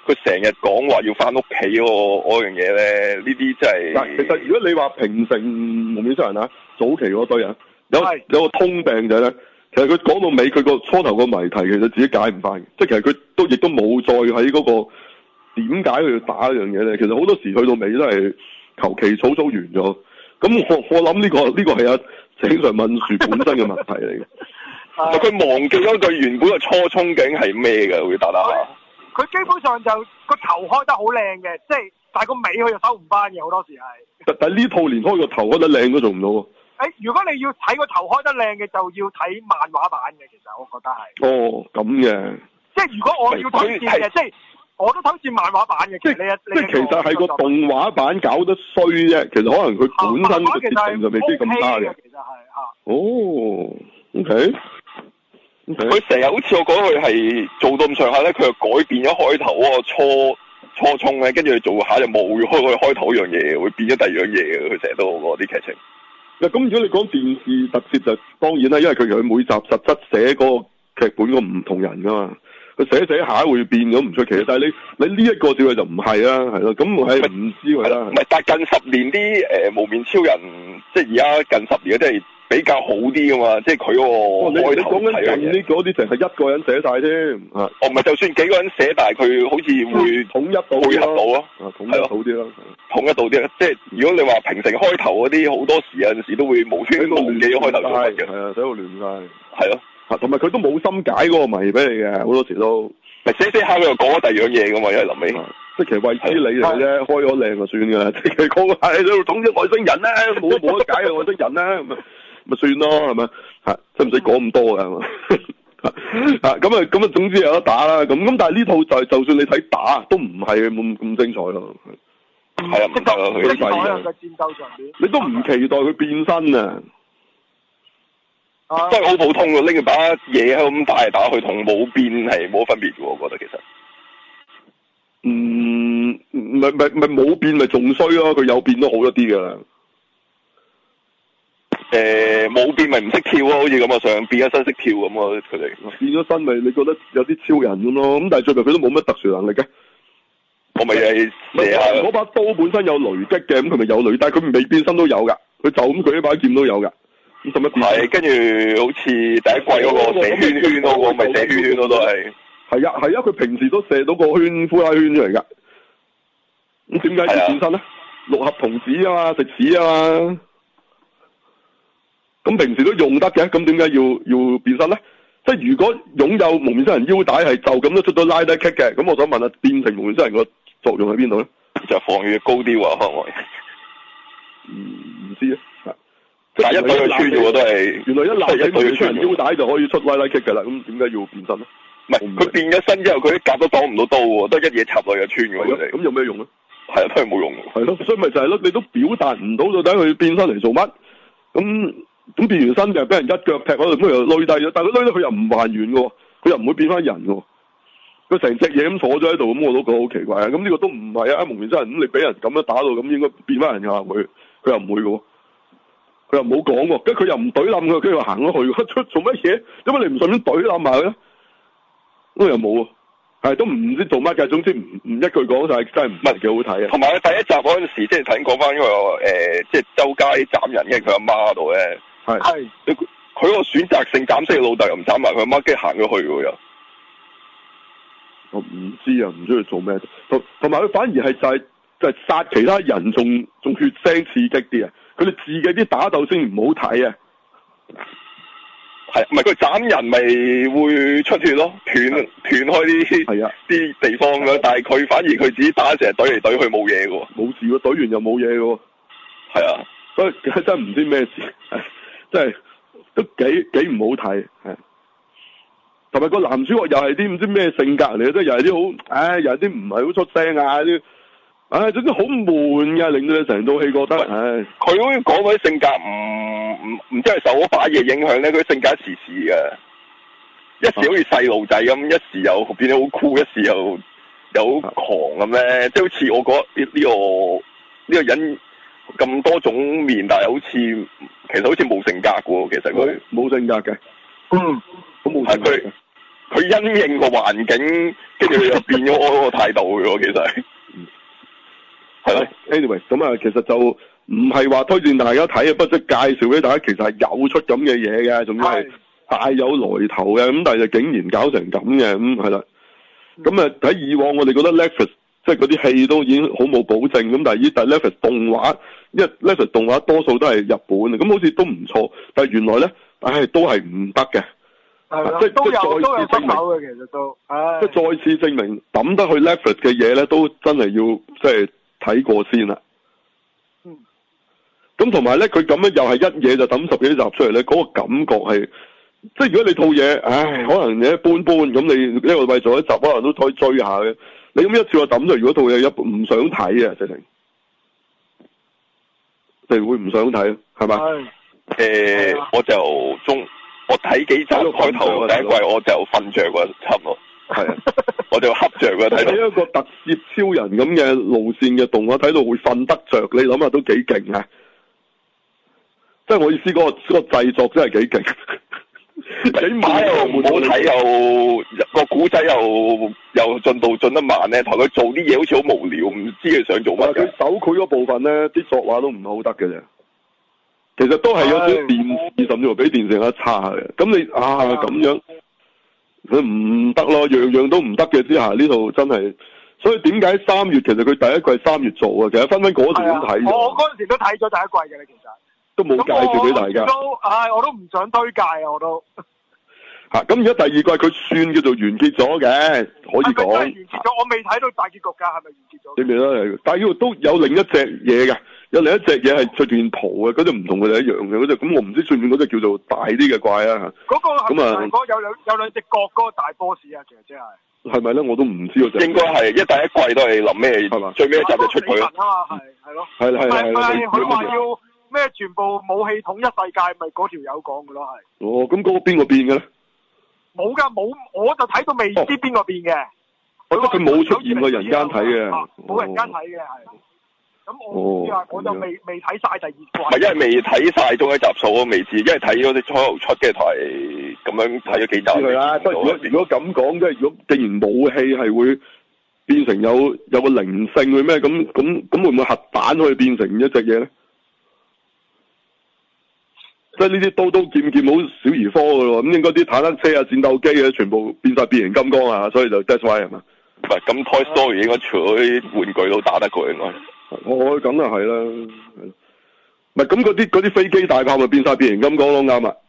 佢成日講話要翻屋企嗰樣嘢咧，呢啲真係。 嗱，其實如果你話平成蒙面超人啊，早期嗰堆啊，有個通病就係咧，其實佢講到尾，佢個初頭個謎題其實自己解唔翻嘅，即係其實佢亦都冇再喺嗰個點解佢要打一樣嘢咧。其實好多時去到尾都係求其草草完咗。咁我諗呢個係阿井上敏樹本身嘅問題嚟嘅。 佢忘記咗佢原本嘅初衷究竟係咩嘅？會打下。 佢基本上就個頭開得好靚嘅，即係但係個尾佢就收唔翻嘅，好多時係。但係呢套連開個頭開得靚都做唔到喎。 如果你要睇個頭開得靚嘅，就要睇漫畫版嘅，其實我覺得係。 哦，咁嘅。 即係如果我要推薦嘅，即係我都推薦漫畫版嘅。即係其實係個動畫版搞得衰啫，其實可能佢本身個設定就未必咁差嘅。 其實係嚇。 哦，OK。 佢成日好似我講佢係做到咁上下咧，佢又改變咗開頭嗰個初衷咧，跟住佢做下就冇咗佢開頭嗰樣嘢，會變咗第二樣嘢嘅。佢成日都嗰啲劇情。咁如果你講電視特攝就當然啦，因為佢每集實質寫嗰個劇本個唔同人噶嘛，佢寫下會變咗唔出奇。但係你呢一個照佢就唔係啦，係咯，咁我係唔知佢啦。唔係， 但係近10年啲無面超人，即係而家近10年即係比較好啲噶嘛，即係佢嗰個開頭睇嘅嘢。你講緊嗰啲成係一個人寫晒添。唔係，就算幾個人寫，但係佢好似會統一到配合到咯。統一到啲咯。統一到啲啦，即係如果你話平成開頭嗰啲，好多時有陣時都會無端端忘記咗開頭做乜嘅。係啊，寫到亂晒。係咯。同埋佢都冇心解嗰個謎俾你嘅，好多時都。寫下佢又講咗第二樣嘢噶嘛，因為臨尾。即係其實為知你嚟啫，開咗靚就算噶啦。即係講係喺度統一外星人咧，冇得解嘅外星人咧，咪算咯，係咪？使唔使講咁多噶？係嘛？咁啊，總之有得打啦。咁但係呢套就算你睇打，都唔係咁精彩咯。係啊，唔得啊，佢啲喺個戰鬥上面， 你都唔期待佢變身啊！ 真係好普通嘅，拎住把嘢喺咁打嚟打去，同冇變係冇分別嘅，我覺得其實。 咪冇變咪仲衰咯，佢有變都好一啲噶啦。 冇變咪唔識跳咯，好似咁啊，上變咗身識跳咁啊，佢哋變咗身咪你覺得有啲超人咁咯，咁但係最後佢都冇乜特殊能力嘅。 我咪係嗰把刀本身有雷擊嘅，咁佢咪有雷，但係佢未變身都有噶，佢就咁舉一把劍都有噶。咁使乜變？係， 跟住好似第一季嗰個射圈圈嗰個，咪射圈圈咯都係。係啊，佢平時都射到個圈呼啦圈出嚟噶。咁點解要變身咧？六合童子啊嘛，食屎啊嘛。咁平時都用得嘅，咁點解要變身咧？即係如果擁有蒙面超人腰帶係就咁都出到拉低 kick 嘅，咁我想問下，變成蒙面超人個作用喺邊度咧？就防禦高啲喎，可唔可以？唔知啊。但係一對穿嘅喎都係。原來一立起蒙面超人腰帶就可以出拉低 kick 㗎啦，咁點解要變身咧？唔係，佢變咗身之後，佢啲甲都擋唔到刀喎，都一嘢插落去就穿嘅喎。咁有咩用咧？係啊，都係冇用。係咯，所以咪就係咯，你都表達唔到到底佢變身嚟做乜？咁變完身就俾人一腳踢喺度，咁又累低咗。但係佢累得佢又唔還原嘅，佢又唔會變翻人嘅。佢成隻嘢咁坐咗喺度，咁我都覺得好奇怪啊！咁呢個都唔係啊，蒙面超人咁你俾人咁樣打到咁，應該變翻人㗎佢又唔會嘅，佢又冇講喎，跟住佢又唔懟冧佢，跟住行咗去，做乜嘢？點解你唔順便懟冧埋佢咧？咁又冇啊！係都唔知做乜嘅，總之唔一句講晒，真係唔係幾好睇啊！同埋佢第一集嗰陣時，即係頭先講翻，因為即係周街斬人嘅佢阿媽度咧，係佢個選擇性斬死個老豆，又唔斬埋佢阿媽，跟住行咗去喎又。我唔知啊，唔知佢做咩，同埋佢反而係就係殺其他人，仲血腥刺激啲啊！佢哋自己啲打鬥先唔好睇啊！係，唔係佢斬人咪會出血咯，斷開啲地方嘅，但係佢反而佢自己打成日懟嚟懟去冇嘢嘅喎，冇事喎，懟完又冇嘢嘅喎，係啊，所以真係唔知咩事，真係都幾唔好睇，係，同埋個男主角又係啲唔知咩性格嚟嘅，即係又係啲好，又係啲唔係好出聲啊啲。總之好悶㗎，令到你成套戲覺得，佢好似講嗰啲性格唔知係受嗰把嘢影響咧，佢性格時嘅，一時好似細路仔咁，一時又變得好酷，一時又好狂咁咧，即係好似我覺得呢個人咁多種面，但係其實好似冇性格嘅喎，其實佢冇性格嘅，好冇性格嘅。 佢因應個環境，跟住又變咗我個態度嘅喎，其實係咯。 anyway， 咁啊，其實就唔係話推薦大家睇啊，不即係介紹俾大家，其實係有出咁嘅嘢嘅，仲要係大有來頭嘅，咁但係就竟然搞成咁嘅，咁係啦。咁啊喺以往我哋覺得 Netflix 即係嗰啲戲都已經好冇保證，咁但係Netflix 動畫，因為 Netflix 動畫多數都係日本嘅，咁好似都唔錯，但係原來咧，都係唔得嘅。即係都有失手嘅，其實都，即係再次證明抌得去 Netflix 嘅嘢咧，都真係要即係睇過先啦。咁同埋咧，佢咁樣又係一嘢就抌10幾集出嚟咧，嗰個感覺係，即係如果你套嘢，可能你一般般，咁你一個為咗一集，可能都可以追下嘅。你咁一次我抌咗，如果套嘢唔想睇啊，直情，你會唔想睇，係咪？ 我睇幾集開頭第一季我就瞓着喎，差唔多。係啊，我就瞌着喎睇到。睇一個特攝超人咁嘅路線嘅動畫，睇到會瞓得着，你諗下都幾勁啊！即係我意思，嗰個製作真係幾勁。起碼又唔好睇，又個古仔又進度進得慢咧，同佢做啲嘢好似好無聊，唔知佢想做乜。佢手繪嗰部分咧，啲作畫都唔係好得嘅啫。其實都係有少電視，甚至乎比電視更加差嘅。咁你咁樣，佢唔得咯，樣樣都唔得嘅之下，呢度真係。所以點解3月其實佢第一季3月做啊？其實分嗰時都睇。我嗰陣時都睇咗第一季嘅，其實。都冇介紹俾大家。我都唔想推介啊，我都。咁而家第二季佢算叫做完結咗嘅，可以講。完結咗，我未睇到大結局㗎，係咪完結咗？你未啦，但係呢度都有另一隻嘢嘅。有另一隻嘢係着件袍嘅，嗰隻唔同佢哋一樣嘅嗰隻，咁我唔知算唔算嗰隻叫做大啲嘅怪啊？嗰個係咪有兩隻角嗰個大 boss 啊？其實即係係咪咧？我都唔知嗰隻。應該係，第一季都係臨咩係嘛？最尾一集就出佢。係咯。係啦係啦係啦。係佢話要咩？全部武器統一世界，咪嗰條友講嘅咯係。哦，咁嗰個邊個變嘅咧？冇㗎，冇，我就睇到未知邊個變嘅。我覺得佢冇出現過人間睇嘅。冇人間睇嘅係。咁我就未睇晒第二季。唔係，因為未睇晒中一集數，我未知，因為睇咗啲初頭出嘅台，咁樣睇咗幾集。係啦，即係如果咁講，即係如果既然武器係會變成有個靈性嘅咩？咁會唔會核彈可以變成一隻嘢咧？即係呢啲刀劍劍好小兒科嘅喎，咁應該啲坦克車啊、戰鬥機啊，全部變晒變形金剛啊，所以就 that's why 係嘛？唔係，咁 Toy Story 應該除咗啲玩具都打得過應該。我咁啊係啦，唔係咁嗰啲飛機大炮咪變晒變形金剛咯，啱啊，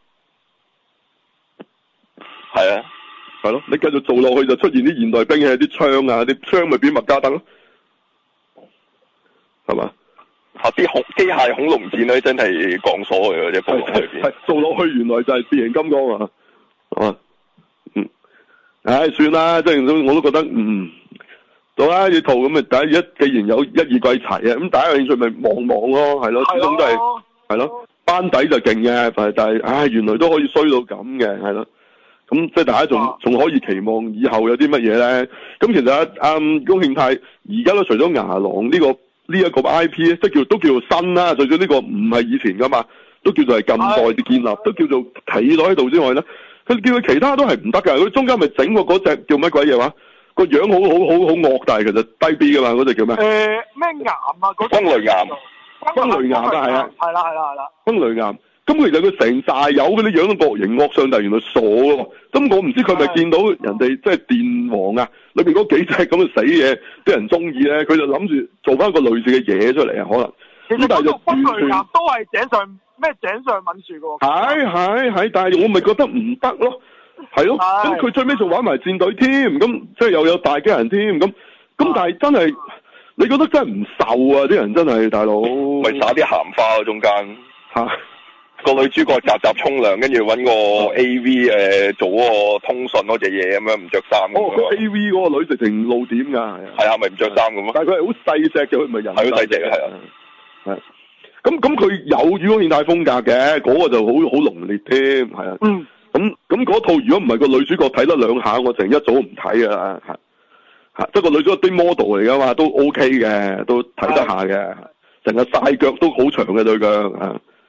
係啊，係咯，你繼續做落去就出現啲現代兵器，啲槍啊，啲槍咪變麥加登咯，係嘛？啲機械恐龍戰咧真係鋼索嘅啫，係做落去原來就係變形金剛啊，算啦，即係我都覺得到啦，呢套咁咪第一，既然有1、2季齊啊，咁大家有興趣咪望望咯，係咯，始終都係咯，班底就勁嘅，但係原來都可以衰到咁嘅，係咯，咁即係大家仲可以期望以後有啲乜嘢咧？咁其實宮慶泰而家都除咗牙狼呢一個 I P 咧，即係都叫做新啦，最少呢個唔係以前噶嘛，都叫做係近代嘅建立，都叫做企咗喺度之外咧，佢叫佢其他都係唔得㗎，佢中間咪整過嗰隻叫乜鬼嘢話？個樣好惡，但係其實低 B 噶嘛，嗰隻叫咩？咩岩啊？轟雷岩，轟雷岩啊，係啊，係啦，轟雷岩。咁其實佢成大有嗰啲樣都惡形惡相，但係原來傻喎。咁我唔知佢咪見到人哋即係電王啊，裏邊嗰幾隻咁嘅死嘢，啲人中意咧，佢就諗住做翻個類似嘅嘢出嚟啊，可能。其實嗰個轟雷岩都係井上敏樹噶喎。係，但係我咪覺得唔得咯。係咯，咁佢最尾仲玩埋戰隊添，咁即係又有大機人添，咁但係真係，你覺得真係唔受啊？啲人真係大佬，咪撒啲鹹花中間個女主角集沖涼，跟住搵個 AV 做嗰個通訊嗰隻嘢咁樣，唔着衫。個 AV 嗰個女直情露點噶，係啊，咪唔着衫咁咯。但係佢係好細隻嘅，佢唔係人。係好細隻嘅，係啊。係。咁佢有羽絨現代風格嘅，嗰個就好濃烈添，係啊。咁嗰套如果唔係個女主角睇得兩下，我成一早唔睇啊！即係個女主角啲 model 嚟噶嘛，都 OK 嘅，都睇得下嘅，成日晒腳都好長嘅對腳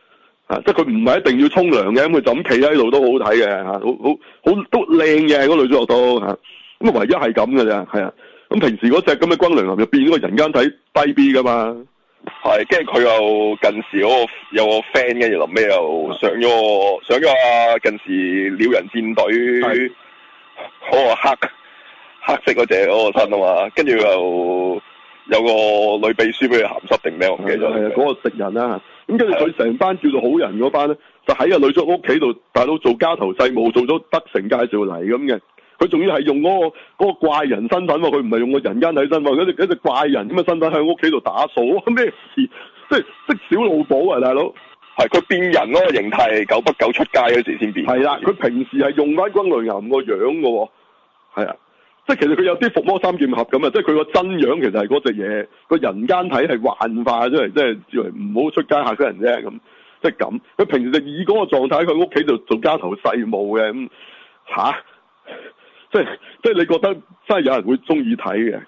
即係佢唔係一定要沖涼嘅，咁佢就咁企喺度都好睇嘅嚇，好都靚嘅嗰女主角都嚇，咁啊唯一係咁嘅啫，係啊，咁平時嗰隻咁嘅軍糧男就變咗個人間體低 B 噶嘛， 係，跟住佢又近時嗰個有個 friend，跟住臨尾又上咗近時鳥人戰隊嗰個黑色嗰隻嗰個身啊嘛，跟住又有個女秘書俾佢鹹濕定咩，我唔記得咗。係啊，嗰個食人啦，咁跟住佢成班叫做好人嗰班咧，就喺個女主屋企度，大佬做家頭細務，做咗德成介紹嚟咁嘅。佢仲要係用嗰個怪人身份喎，佢唔係用個人間體身份，嗰隻怪人咁嘅身份喺屋企度打掃，咩事？即係小露寶啊，大佬。係佢變人嗰個形態，久不久出街嗰時先變。係啦，佢平時係用翻軍雷岩個樣嘅喎。係啊。即係其實佢有啲伏魔三劍俠咁啊，即係佢個真樣其實係嗰隻嘢，個人間體係幻化出嚟，即係以為唔好出街嚇死人啫咁，即係咁。佢平時就以嗰個狀態喺佢屋企度做家頭細務嘅咁嚇，即係你覺得真係有人會中意睇嘅，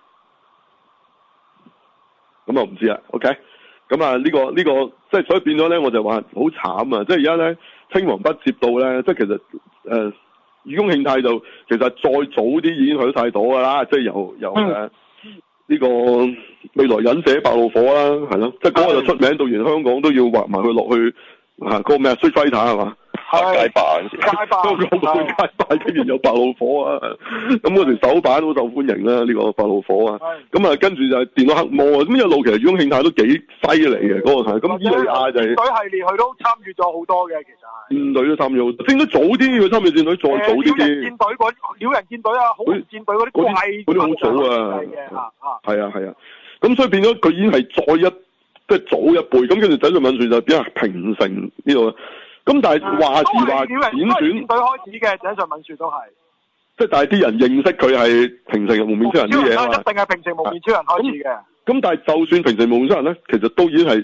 咁啊唔知啊 ，OK，咁啊呢個即係所以變咗咧，我就話好慘啊！即係而家咧青黃不接到咧，即係其實雨宮慶太就其實再早啲已經去晒到㗎啦，即係由呢個未來忍者白怒火啦，係咯，即係嗰個就出名到連香港都要畫埋佢落去嗰個咩Street Fighter係嘛？街霸，街霸竟然有白怒火啊！咁嗰條手板好受歡迎啦，呢個白怒火啊！咁啊，跟住就係電腦黑魔啊！咁一路其實雨宮慶太都幾犀利嘅嗰個係，咁伊利亞就係戰隊系列，佢都參與咗好多嘅，其實係戰隊都參與好多，戰隊早啲，佢參與戰隊再早啲啲。鳥人戰隊啊，好人戰隊嗰啲嗰啲好早啊，係啊，咁所以變咗佢已經係即係早一輩，咁跟住仔上敏樹就比較平成呢度。咁但係話時話輾轉戰隊開始嘅，井上敏樹都係，即係但係啲人認識佢係平成無面超人啲嘢啊嘛，一定係平成無面超人開始嘅。咁但係就算平成無面超人咧，其實都已經係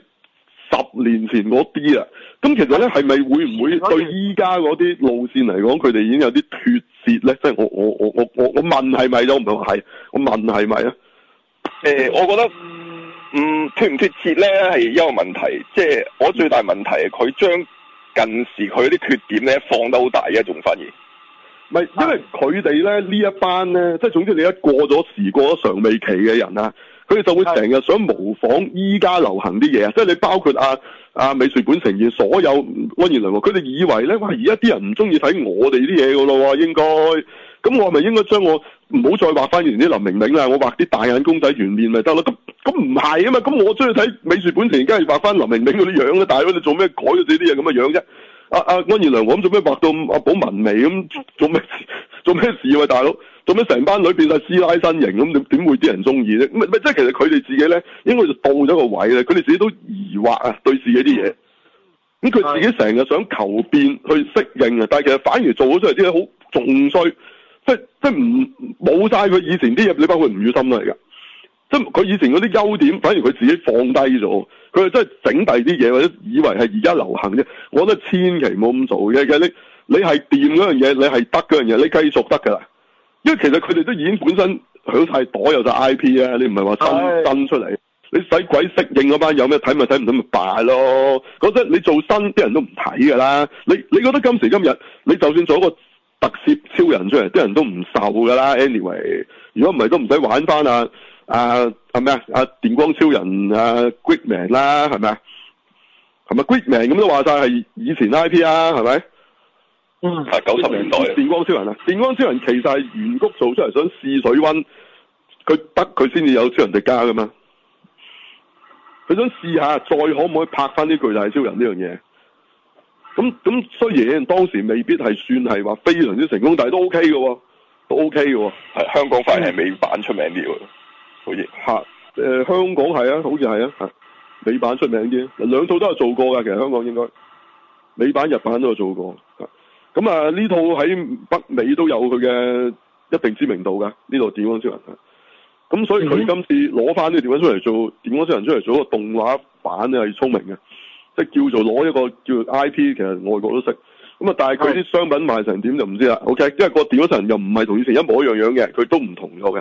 10年前嗰啲啦。咁其實咧係咪會唔會對依家嗰啲路線嚟講，佢哋已經有啲脫節咧？即係我問係咪都唔係話係，我問係咪啊？我覺得脫唔脫節咧係一個問題，即係我最大問題係佢將近時佢啲缺點咧放得好大嘅，仲反而唔係，因為佢哋咧呢一班咧，即係總之你一過咗時過咗常味期嘅人啊，佢哋就會成日想模仿依家流行啲嘢啊，即係你包括美術本呈現所有安彥良，佢哋以為咧，哇！而家啲人唔中意睇我哋啲嘢㗎咯喎，應該咁我係咪應該將我唔好再畫翻以前啲林明明啦，我畫啲大眼公仔圓面咪得咯？咁唔係啊嘛，咁我中意睇美術本呈現，梗係畫翻林明明嗰啲樣啦，大佬你做咩改咗自己啲嘢咁嘅樣啫？安彥良我咁做咩畫到阿寶文眉咁做咩事啊？大佬做咩成班女變晒師奶身形咁點會啲人中意咧？咪即係其實佢哋自己咧應該就到咗個位咧，佢哋自己都疑惑啊對自己啲嘢，咁佢自己成日想求變去適應啊，但係其實反而做咗出嚟啲嘢好仲衰，即係唔冇晒佢以前啲嘢，你包括吳宇森都係㗎。即係佢以前嗰啲優點，反而佢自己放低咗，佢係真係整第啲嘢，或者以為係而家流行啫。我覺得千祈唔好咁做嘅。其實你係掂嗰樣嘢，你係得嗰樣嘢，你繼續得㗎啦。因為其實佢哋都已經本身響晒袋有晒 IP 啊，你唔係話新出嚟，你使鬼適應嗰班有咩睇咪睇，唔睇咪罷咯。嗰陣你做新啲人都唔睇㗎啦。你覺得今時今日你就算做一個特攝超人出嚟，啲人都唔受㗎啦。Anyway，如果唔係都唔使玩翻係咪電光超人Gridman 啦，係咪啊？係咪 Gridman 咁都話晒係以前 IP 啊？係咪？係90年代。電光超人啊！電光超人其實係原谷做出嚟想試水溫，佢先至有超人迪迦噶嘛。佢想試下再可唔可以拍翻啲巨大超人呢樣嘢？咁雖然當時未必係算係話非常之成功，但係都 OK 嘅喎，都 OK 嘅喎。係香港反而係美版出名啲喎。好似香港係啊，好似係啊，美版出名啲，兩套都有做過㗎。其實香港應該美版、日版都有做過。咁呢套喺北美都有佢嘅一定知名度㗎。呢套電光超人咁所以佢今次攞翻呢個電光超人做電光超人出嚟做一個動畫版咧係聰明嘅，即係叫做攞一個叫做 IP，其實外國都識。咁但係佢啲商品賣成點就唔知啦。OK，因為個電光超人又唔係同以前一模一樣嘅，佢都唔同咗嘅。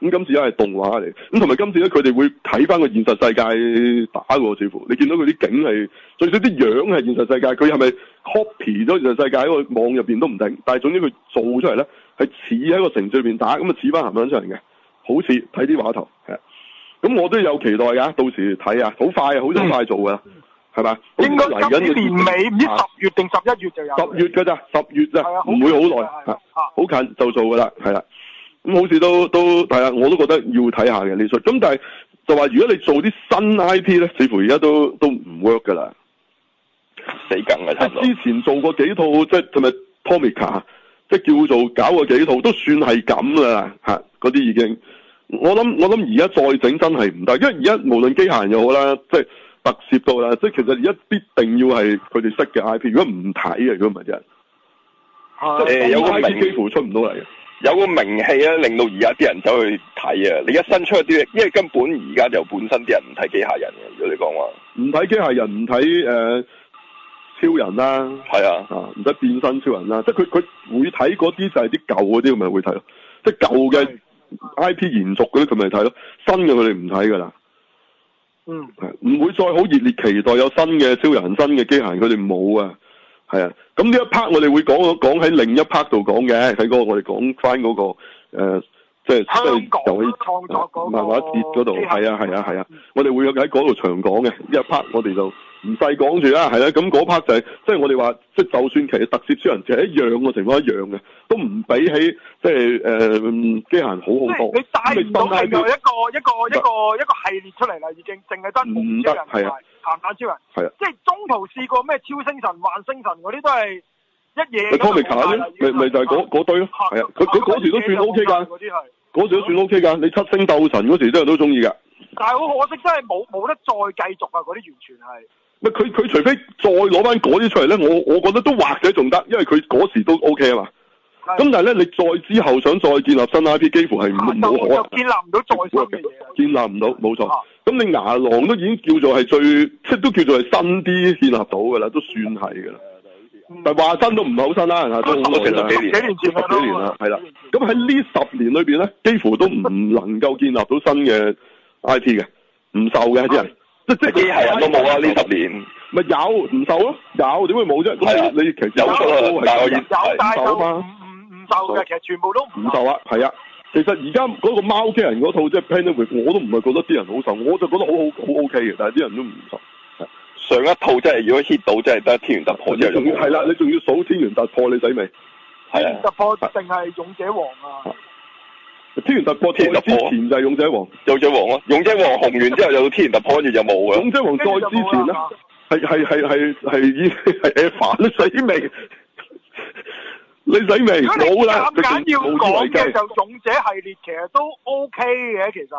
咁今次又係動畫嚟，咁同埋今次咧佢哋會睇翻個現實世界打喎，似乎你見到佢啲景係最少啲樣係現實世界，佢係咪 copy 咗現實世界喺個網入邊都唔定，但係總之佢做出嚟咧係似喺個城市入邊打，咁啊似翻鹹蛋超人嘅，好似睇啲畫頭係，咁我都有期待㗎，到時睇啊，好快啊，好快做㗎。係嘛？ 應該今年年尾唔知10月定11月就有。 10月㗎咋，10月咋，唔會好耐，好近就做㗎啦，係啦。咁好似都係啦，我都覺得要睇下嘅呢出。咁但係就話如果你做啲新 IP 咧，似乎而家都唔 work 㗎啦， 死梗㗎差唔多。 之前做過幾套，即係同埋 Tomica， 即係叫做搞過幾套，都算係咁啦嚇，嗰啲已經。我諗而家再整真係唔得，因為而家無論機械人又好啦，即係。特攝到啦，即係其實而家必定要係佢哋識嘅 IP， 如果唔睇啊，如果唔係真係，有個 IP 幾乎出唔到嚟嘅， 有個名氣咧，令到而家啲人走去睇啊！你一新出一啲，因為根本而家就本身啲人唔睇機械人嘅，如果你講話唔睇機械人，唔睇超人啦， 係啊， 唔使變身超人啦，即係佢會睇嗰啲就係啲舊嗰啲，咪會睇咯，即係舊嘅 IP 延續嗰啲佢咪睇咯，新嘅佢哋唔睇㗎啦。唔會再好熱烈期待有新嘅超人、新嘅機械人，佢哋冇啊，係啊。咁呢一 part 我哋會講喺另一 part 度講嘅，喺嗰個我哋講翻嗰個即係遊戲創作嗰個漫畫節嗰度，係啊，我哋會喺嗰度長講嘅呢一 part，我哋就唔細講住啦，係啦。咁嗰 part 就係即係我哋話，即係就算其實特攝超人其實一樣嘅情況一樣嘅，都唔比起即係機械人好好多。你帶唔到另外一個系列出嚟啦，已經淨係得紅超人同埋鹹蛋超人。係啊，即係中途試過咩超星神、幻星神嗰啲都係一嘢。 Tomica 咪就係嗰堆咯。係啊，佢嗰時都算 OK 㗎。嗰時都算 OK 㗎，你七星鬥神嗰時真係都中意㗎。 但係好可惜，真係冇得再繼續啊！嗰啲完全係。 咪佢除非再攞翻嗰啲出嚟咧，我覺得都或者仲得，因為佢嗰時都 OK 啊嘛。咁但係咧，你再之後想再建立新 IP，幾乎係冇可能。 建立唔到再新嘅嘢。 建立唔到，冇錯。咁你牙狼都已經叫做係最，即係都叫做係新啲建立到㗎啦，都算係㗎啦。但話新都唔係好新啦，都好耐啦，幾年啦，係啦。咁喺呢10年裏邊咧，幾乎都唔能夠建立到新嘅 IP 嘅，唔受嘅啲人，即係機械人都冇啊！呢10年咪有唔受咯？有點會冇啫？咁你其實有出啊，但係唔受啊嘛， 唔受嘅，其實全部都唔受啊，係啊。其實而家嗰個貓機人嗰套即係 Pandemic， 我都唔係覺得啲人好受，我就覺得好 OK 嘅，但係啲人都唔受。 上一套真係如果 hit 到真係得天元突破之後， 係啦，你仲要數天元突破，你使未？ 天元突破定係勇者王啊？ 天元突破之前就係勇者王， 勇者王啊！勇者王紅完之後有天元突破，跟住就冇嘅。 勇者王再之前咧，係已經係反死未？你死未？冇啦！ 咁緊要講嘅就勇者系列其實都 OK 嘅，其實係。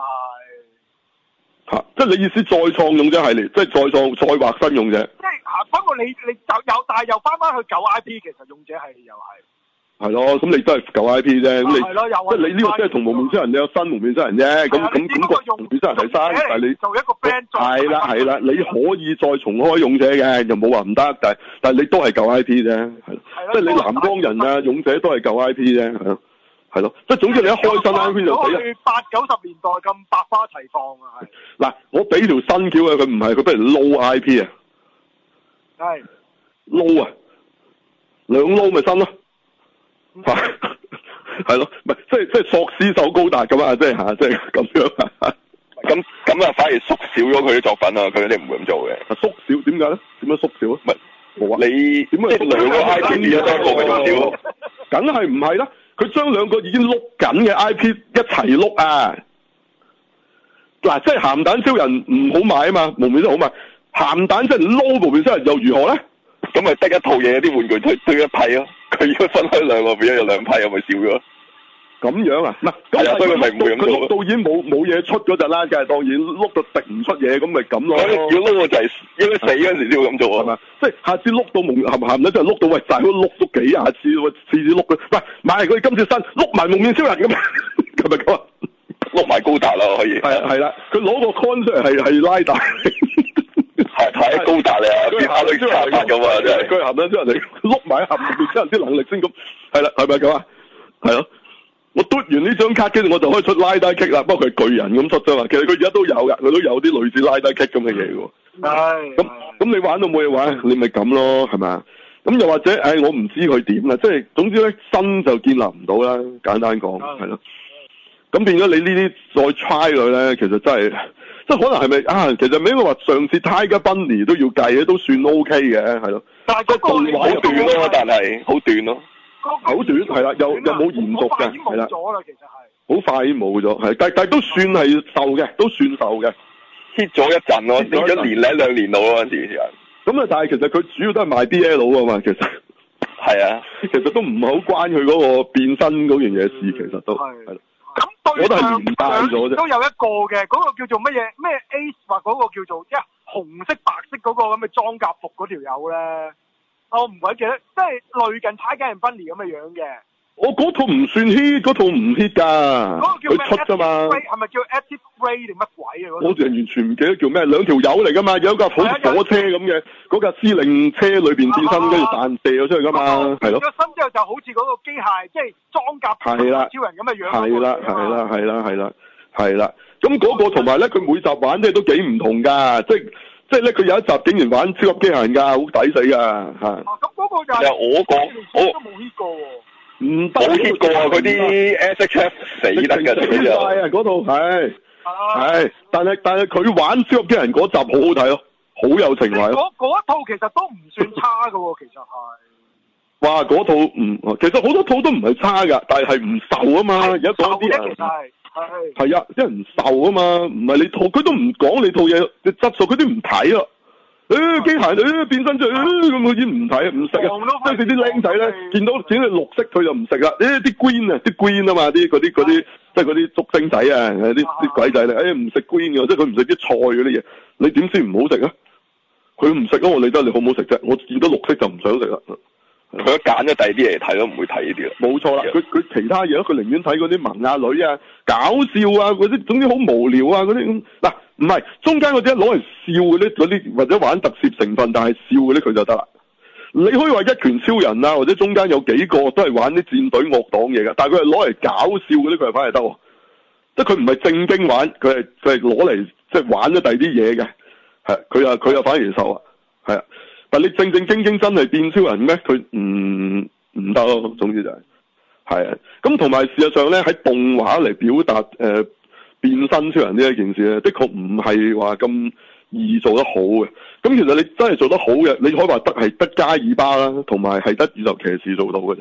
即係你意思再創勇者系列，即係再畫新勇者。 即係不過你就有，但係又翻去舊 I P，其實勇者系列又係。係咯，咁你都係舊 I P 啫。咁你即係你呢個即係同無面超人，你有新無面超人啫。咁個無面超人係新，但係你做一個 band。 係啦，你可以再重開勇者嘅，又冇話唔得，但係你都係舊 I P 啫。係，即係你藍光人啊，勇者都係舊 I P 啫。係咯。係咯，即係總之你一開新 IP 就死啦。 80-90年代咁百花齊放啊！ 係嗱，我俾條新橋啊，佢唔係，佢不如撈 IP 啊。 係。 撈啊！兩撈咪新咯。係咯，唔係即係索斯手高達咁啊！即係即係咁樣啊。咁啊，反而縮小咗佢啲作品啊！佢哋唔會咁做嘅。縮小點解咧？點樣縮小啊？唔係冇啊！你點解兩個 IP 變咗多個咪咁少？梗係唔係啦！佢將兩個已經碌緊嘅 IP 一齊碌啊！嗱，即係鹹蛋超人唔好賣啊嘛，無面超人好賣。鹹蛋即係撈無面超人又如何咧？咁咪得一套嘢，啲玩具推一批咯。佢如果分開兩個，變咗有兩批，又咪少咗？咁樣啊？嗱，咁所以咪唔會咁做。佢碌到已經冇嘢出嗰陣啦，梗係當然碌到滴唔出嘢，咁咪咁咯。如果碌我就係應該死嗰陣時先會咁做啊嘛。即係下次碌到鹹蛋就係碌到喂，大佬碌咗幾廿次喎，次碌佢。喂，買佢今次新碌埋蒙面超人咁，係咪咁啊？碌埋高達啦，可以。係啦，佢攞個 con 出嚟係拉大。係高達嚟啊！佢下力超人咁啊，真係佢鹹蛋超人嚟，碌埋鹹蛋超人啲能力先咁。係啦，係咪咁啊？係咯。 我嘟完呢張卡，跟住我就可以出拉低 kick 啦。不過佢係巨人咁出啫嘛。其實佢而家都有㗎，佢都有啲類似拉低 kick 咁嘅嘢喎。 係。 咁你玩到冇嘢玩，你咪咁咯，係咪啊？咁又或者，我唔知佢點啦。即係總之咧，新就建立唔到啦。簡單講，係咯。咁變咗你呢啲再 try 佢咧，其實真係，即係可能係咪啊？其實咪應該話上次 Tiger Bunny 都要計嘅，都算 OK 嘅，係咯。 但係個動畫好短咯，但係好短咯。 好短係啦，又冇延續嘅，係啦。 咗啦，其實係。 好快已經冇咗，係，但係都算係受嘅，都算受嘅。 hit 咗一陣咯，跌咗年零兩年到嗰陣時。 咁啊，但係其實佢主要都係賣 BL 啊嘛，其實。係啊，其實都唔係好關佢嗰個變身嗰樣嘢事，其實都係。咁對上都有一個嘅，嗰個叫做乜嘢咩 Ace 或嗰個叫做紅色白色嗰個咁嘅裝甲服嗰條友咧，我唔鬼記得，即係類近 Tiger and Bunny 咁嘅樣嘅。 我嗰套唔算 hit，嗰套唔 hit 㗎。佢出啫嘛。 係咪叫 Active Ray 定乜鬼啊？ 我完全唔記得叫咩，兩條友嚟㗎嘛，有一架好似火車咁嘅，嗰架司令車裏邊變身跟住彈射咗出去㗎嘛，係咯。變咗身之後就好似嗰個機械，即係裝甲超人咁嘅樣。係啦。咁嗰個同埋咧，佢每集玩即係都幾唔同㗎，即係咧，佢有一集竟然玩超級機械人㗎，好抵死㗎嚇。 咁嗰個就係我都冇 hit 過喎。 唔得， 冇 hit 過啊！嗰啲 SHF 死得㗎， 死晒啊！嗰套係，但係佢玩超級機械人嗰集好好睇咯，好有情懷咯。 嗰一套其實都唔算差㗎喎，其實係。 哇！嗰套其實好多套都唔係差㗎，但係唔受啊嘛。而家講啲人係啊，啲人唔受啊嘛，唔係你套，佢都唔講你套嘢嘅質素，佢都唔睇啊。機械變身出嚟咁，佢已經唔睇唔食啊！即係啲僆仔咧，見到綠色佢就唔食啦。啲 green 啊嘛，啲嗰啲即係嗰啲竹升仔啊，啲鬼仔咧，唔食 green 嘅，即係佢唔食啲菜嗰啲嘢。你點先唔好食啊？佢唔食啊，我理得你好唔好食啫？我見到綠色就唔想食啦。 佢一揀咗第二啲嘢睇都唔會睇呢啲啦。冇錯啦， 佢其他嘢咯，佢寧願睇嗰啲萌啊女啊、搞笑啊嗰啲，總之好無聊啊嗰啲咁嗱。唔係中間嗰啲攞嚟笑嗰啲或者玩特攝成分，但係笑嗰啲佢就得啦。你可以話一拳超人啊，或者中間有幾個都係玩啲戰隊惡黨嘢㗎，但係佢係攞嚟搞笑嗰啲，佢係反而得喎。即係佢唔係正經玩，佢係攞嚟即係玩咗第二啲嘢嘅，係佢又反而受啊，係啊。但係你正正經經真係變超人咩？佢唔得咯。總之就係啊。咁同埋事實上咧，喺動畫嚟表達變身超人呢一件事咧，的確唔係話咁易做得好嘅。咁其實你真係做得好嘅，你可以話得加爾巴啦，同埋係得宇宙騎士做到嘅啫。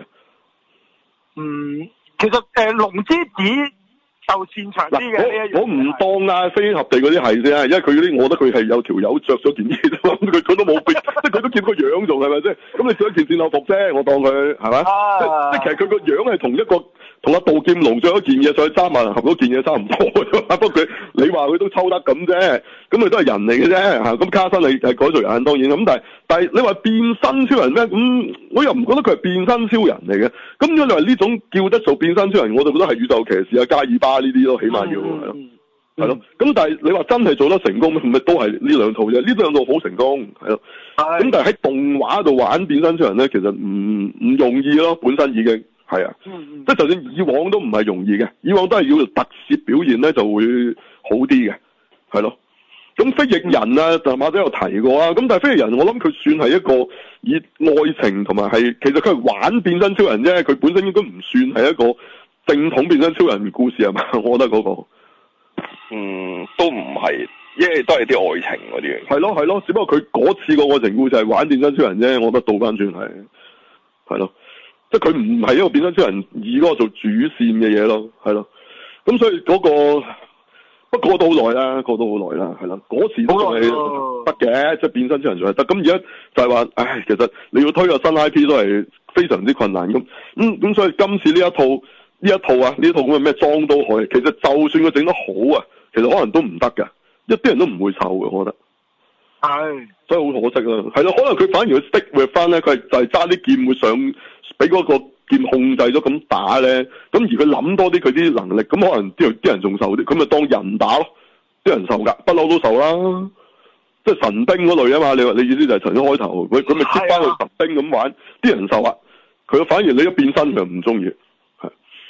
其實龍之子就擅長啲嘅呢一樣。我唔當啊飛合地嗰啲係啫，因為佢嗰啲，我覺得佢係有條友着咗件嘢啫嘛，佢都冇變，即係佢都見個樣做係咪先？咁你着一件戰鬥服啫，我當佢係咪？即係其實佢個樣係同阿杜劍龍着一件嘢上去揸萬能俠嗰件嘢差唔多啫嘛。不過你話佢都抽得咁啫，咁佢都係人嚟嘅啫嚇。咁卡森係改造人當然咁，但係你話變身超人咩？我又唔覺得佢係變身超人嚟嘅。咁如果你話呢種叫得做變身超人，我就覺得係宇宙騎士啊、加爾巴呢啲咯，起碼要係咯。咁但係你話真係做得成功，咪都係呢兩套啫。呢兩套好成功係咯。咁但係喺動畫度玩變身超人咧，其實唔容易咯，本身已經。係啊，即係就算以往都唔係容易嘅，以往都係要特攝表現咧就會好啲嘅，係咯。咁飛翼人啊，就馬仔有提過啊。咁但係飛翼人，我諗佢算係一個以愛情同埋係，其實佢係玩變身超人啫。佢本身應該唔算係一個正統變身超人故事係嘛？我覺得嗰個， 都唔係，因為都係啲愛情嗰啲。 係咯，只不過佢嗰次個愛情故事係玩變身超人啫。我覺得倒翻轉係咯。即係佢唔係一個變身超人以嗰個做主線嘅嘢咯，係咯。咁所以嗰個不過都好耐啦，過到好耐啦，係啦。嗰時都係得嘅，即係變身超人仲係得。咁而家就係話，其實你要推個新 IP 都係非常之困難咁。咁所以今次呢一套咁嘅咩裝都可以。其實就算佢整得好啊，其實可能都唔得㗎，一啲人都唔會湊嘅，我覺得。係，所以好可惜啊。係咯，可能佢反而佢 stick with 翻咧，佢就係揸啲劍會上。俾嗰個劍控制咗咁打咧，咁而佢諗多啲佢啲能力，咁可能啲人仲受啲，咁咪當人打咯，啲人受㗎，不嬲都受啦，即係神兵嗰類啊嘛。你意思就係從一開頭佢咪接翻佢神兵咁玩，啲人受啊，佢反而你一變身就唔中意，係。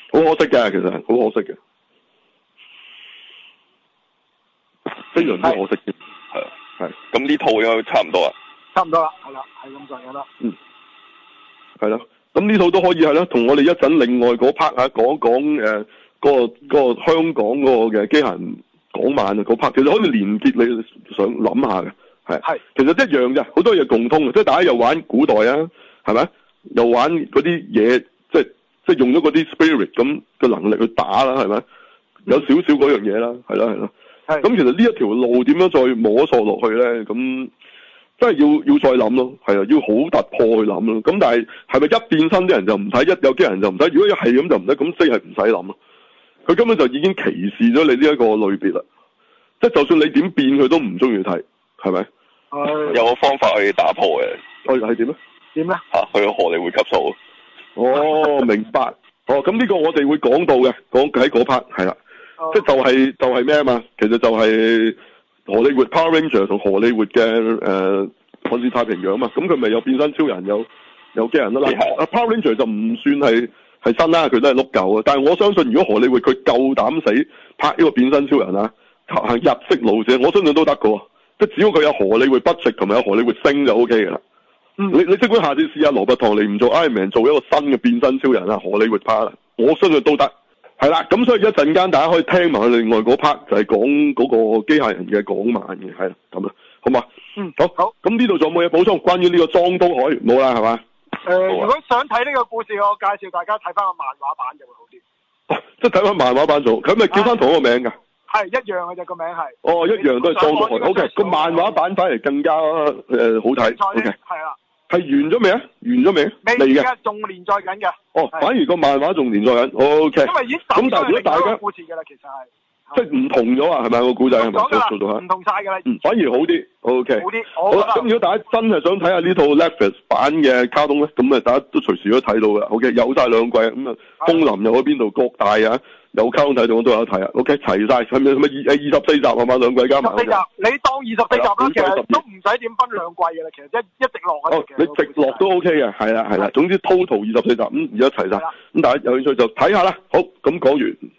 好可惜嘅，其實好可惜嘅，非常之可惜嘅，係。 咁呢套應該差唔多啦。 差唔多啦，係啦，係咁上下啦。 係啦。咁呢套都可以係啦，同我哋一陣另外嗰 part 啊講講嗰個香港嗰個嘅機械人港漫啊嗰 part，其實可以連結你想諗下嘅，係。其實一樣嘅，好多嘢共通嘅，即係大家又玩古代啊，係咪？又玩嗰啲嘢，即係用咗嗰啲 spirit 咁嘅能力去打啦，係咪？有少少嗰樣嘢啦，係啦。咁其實呢一條路點樣再摸索落去咧？咁真係要再諗咯，係啊，要好突破去諗咯。咁但係咪一變身啲人就唔睇，一有機人就唔睇？如果一係咁就唔睇，咁即係唔使諗咯。佢根本就已經歧視咗你呢一個類別啦。即係就算你點變，佢都唔中意睇，係咪？ 有個方法可以打破嘅。 係點咧？ 點咧？ 去到荷里活級數。 哦，明白。咁呢個我哋會講到嘅，講喺嗰 part 係啦。即係就係咩啊嘛？其實就係荷里活 Power Ranger 同荷里活嘅漢字太平洋嘛。咁佢咪有變身超人，有機人啦。Power Ranger 就唔算係新啦，佢都係碌舊啊。但係我相信，如果荷里活佢夠膽死拍呢個變身超人啊，行日式路線，我相信都得㗎喎。即係只要佢有荷里活 budget 同埋有荷里活星就 OK 㗎啦。你即管下次試下羅拔唐尼唔做 Iron Man，做一個新嘅變身超人啊，荷里活 part 啦，我相信都得。係啦，咁所以一陣間大家可以聽埋另外嗰 part 就係講嗰個機械人嘅港漫嘅，係啦，咁啦，好嘛？好。咁呢度仲有冇嘢補充？關於呢個裝都海冇啦，係嘛？ 如果想睇呢個故事，我介紹大家睇翻個漫畫版就會好啲。 即係睇翻漫畫版做，佢咪叫翻同一個名㗎？ 係一樣嘅啫，個名係。 一樣都係裝都海。OK，個漫畫版反而更加好睇。OK。係啦。係完咗未啊？完咗未？未嘅， 仲連載緊嘅。 反而個漫畫仲連載緊。OK。因為已經咁，但係如果大家故事嘅啦，其實係即係唔同咗啊？係咪個故仔係咪做到唔同晒㗎啦。 反而好啲。OK。 好啲。 好啦，咁如果大家真係想睇下呢套 Netflix 版嘅卡通咧，咁啊大家都隨時都睇到㗎。OK，有晒兩季咁啊，楓林又喺邊度？各大啊！有卡通睇到我都有睇啊 ，OK 齊晒，係咪24集啊嘛？兩季加埋。24集， 你當24集啦，其實都唔使點分兩季嘅啦，其實一直落啊。 你直落都 OK 嘅，係啦。總之 total 24集，而家齊晒，咁大家有興趣就睇下啦。好，咁講完。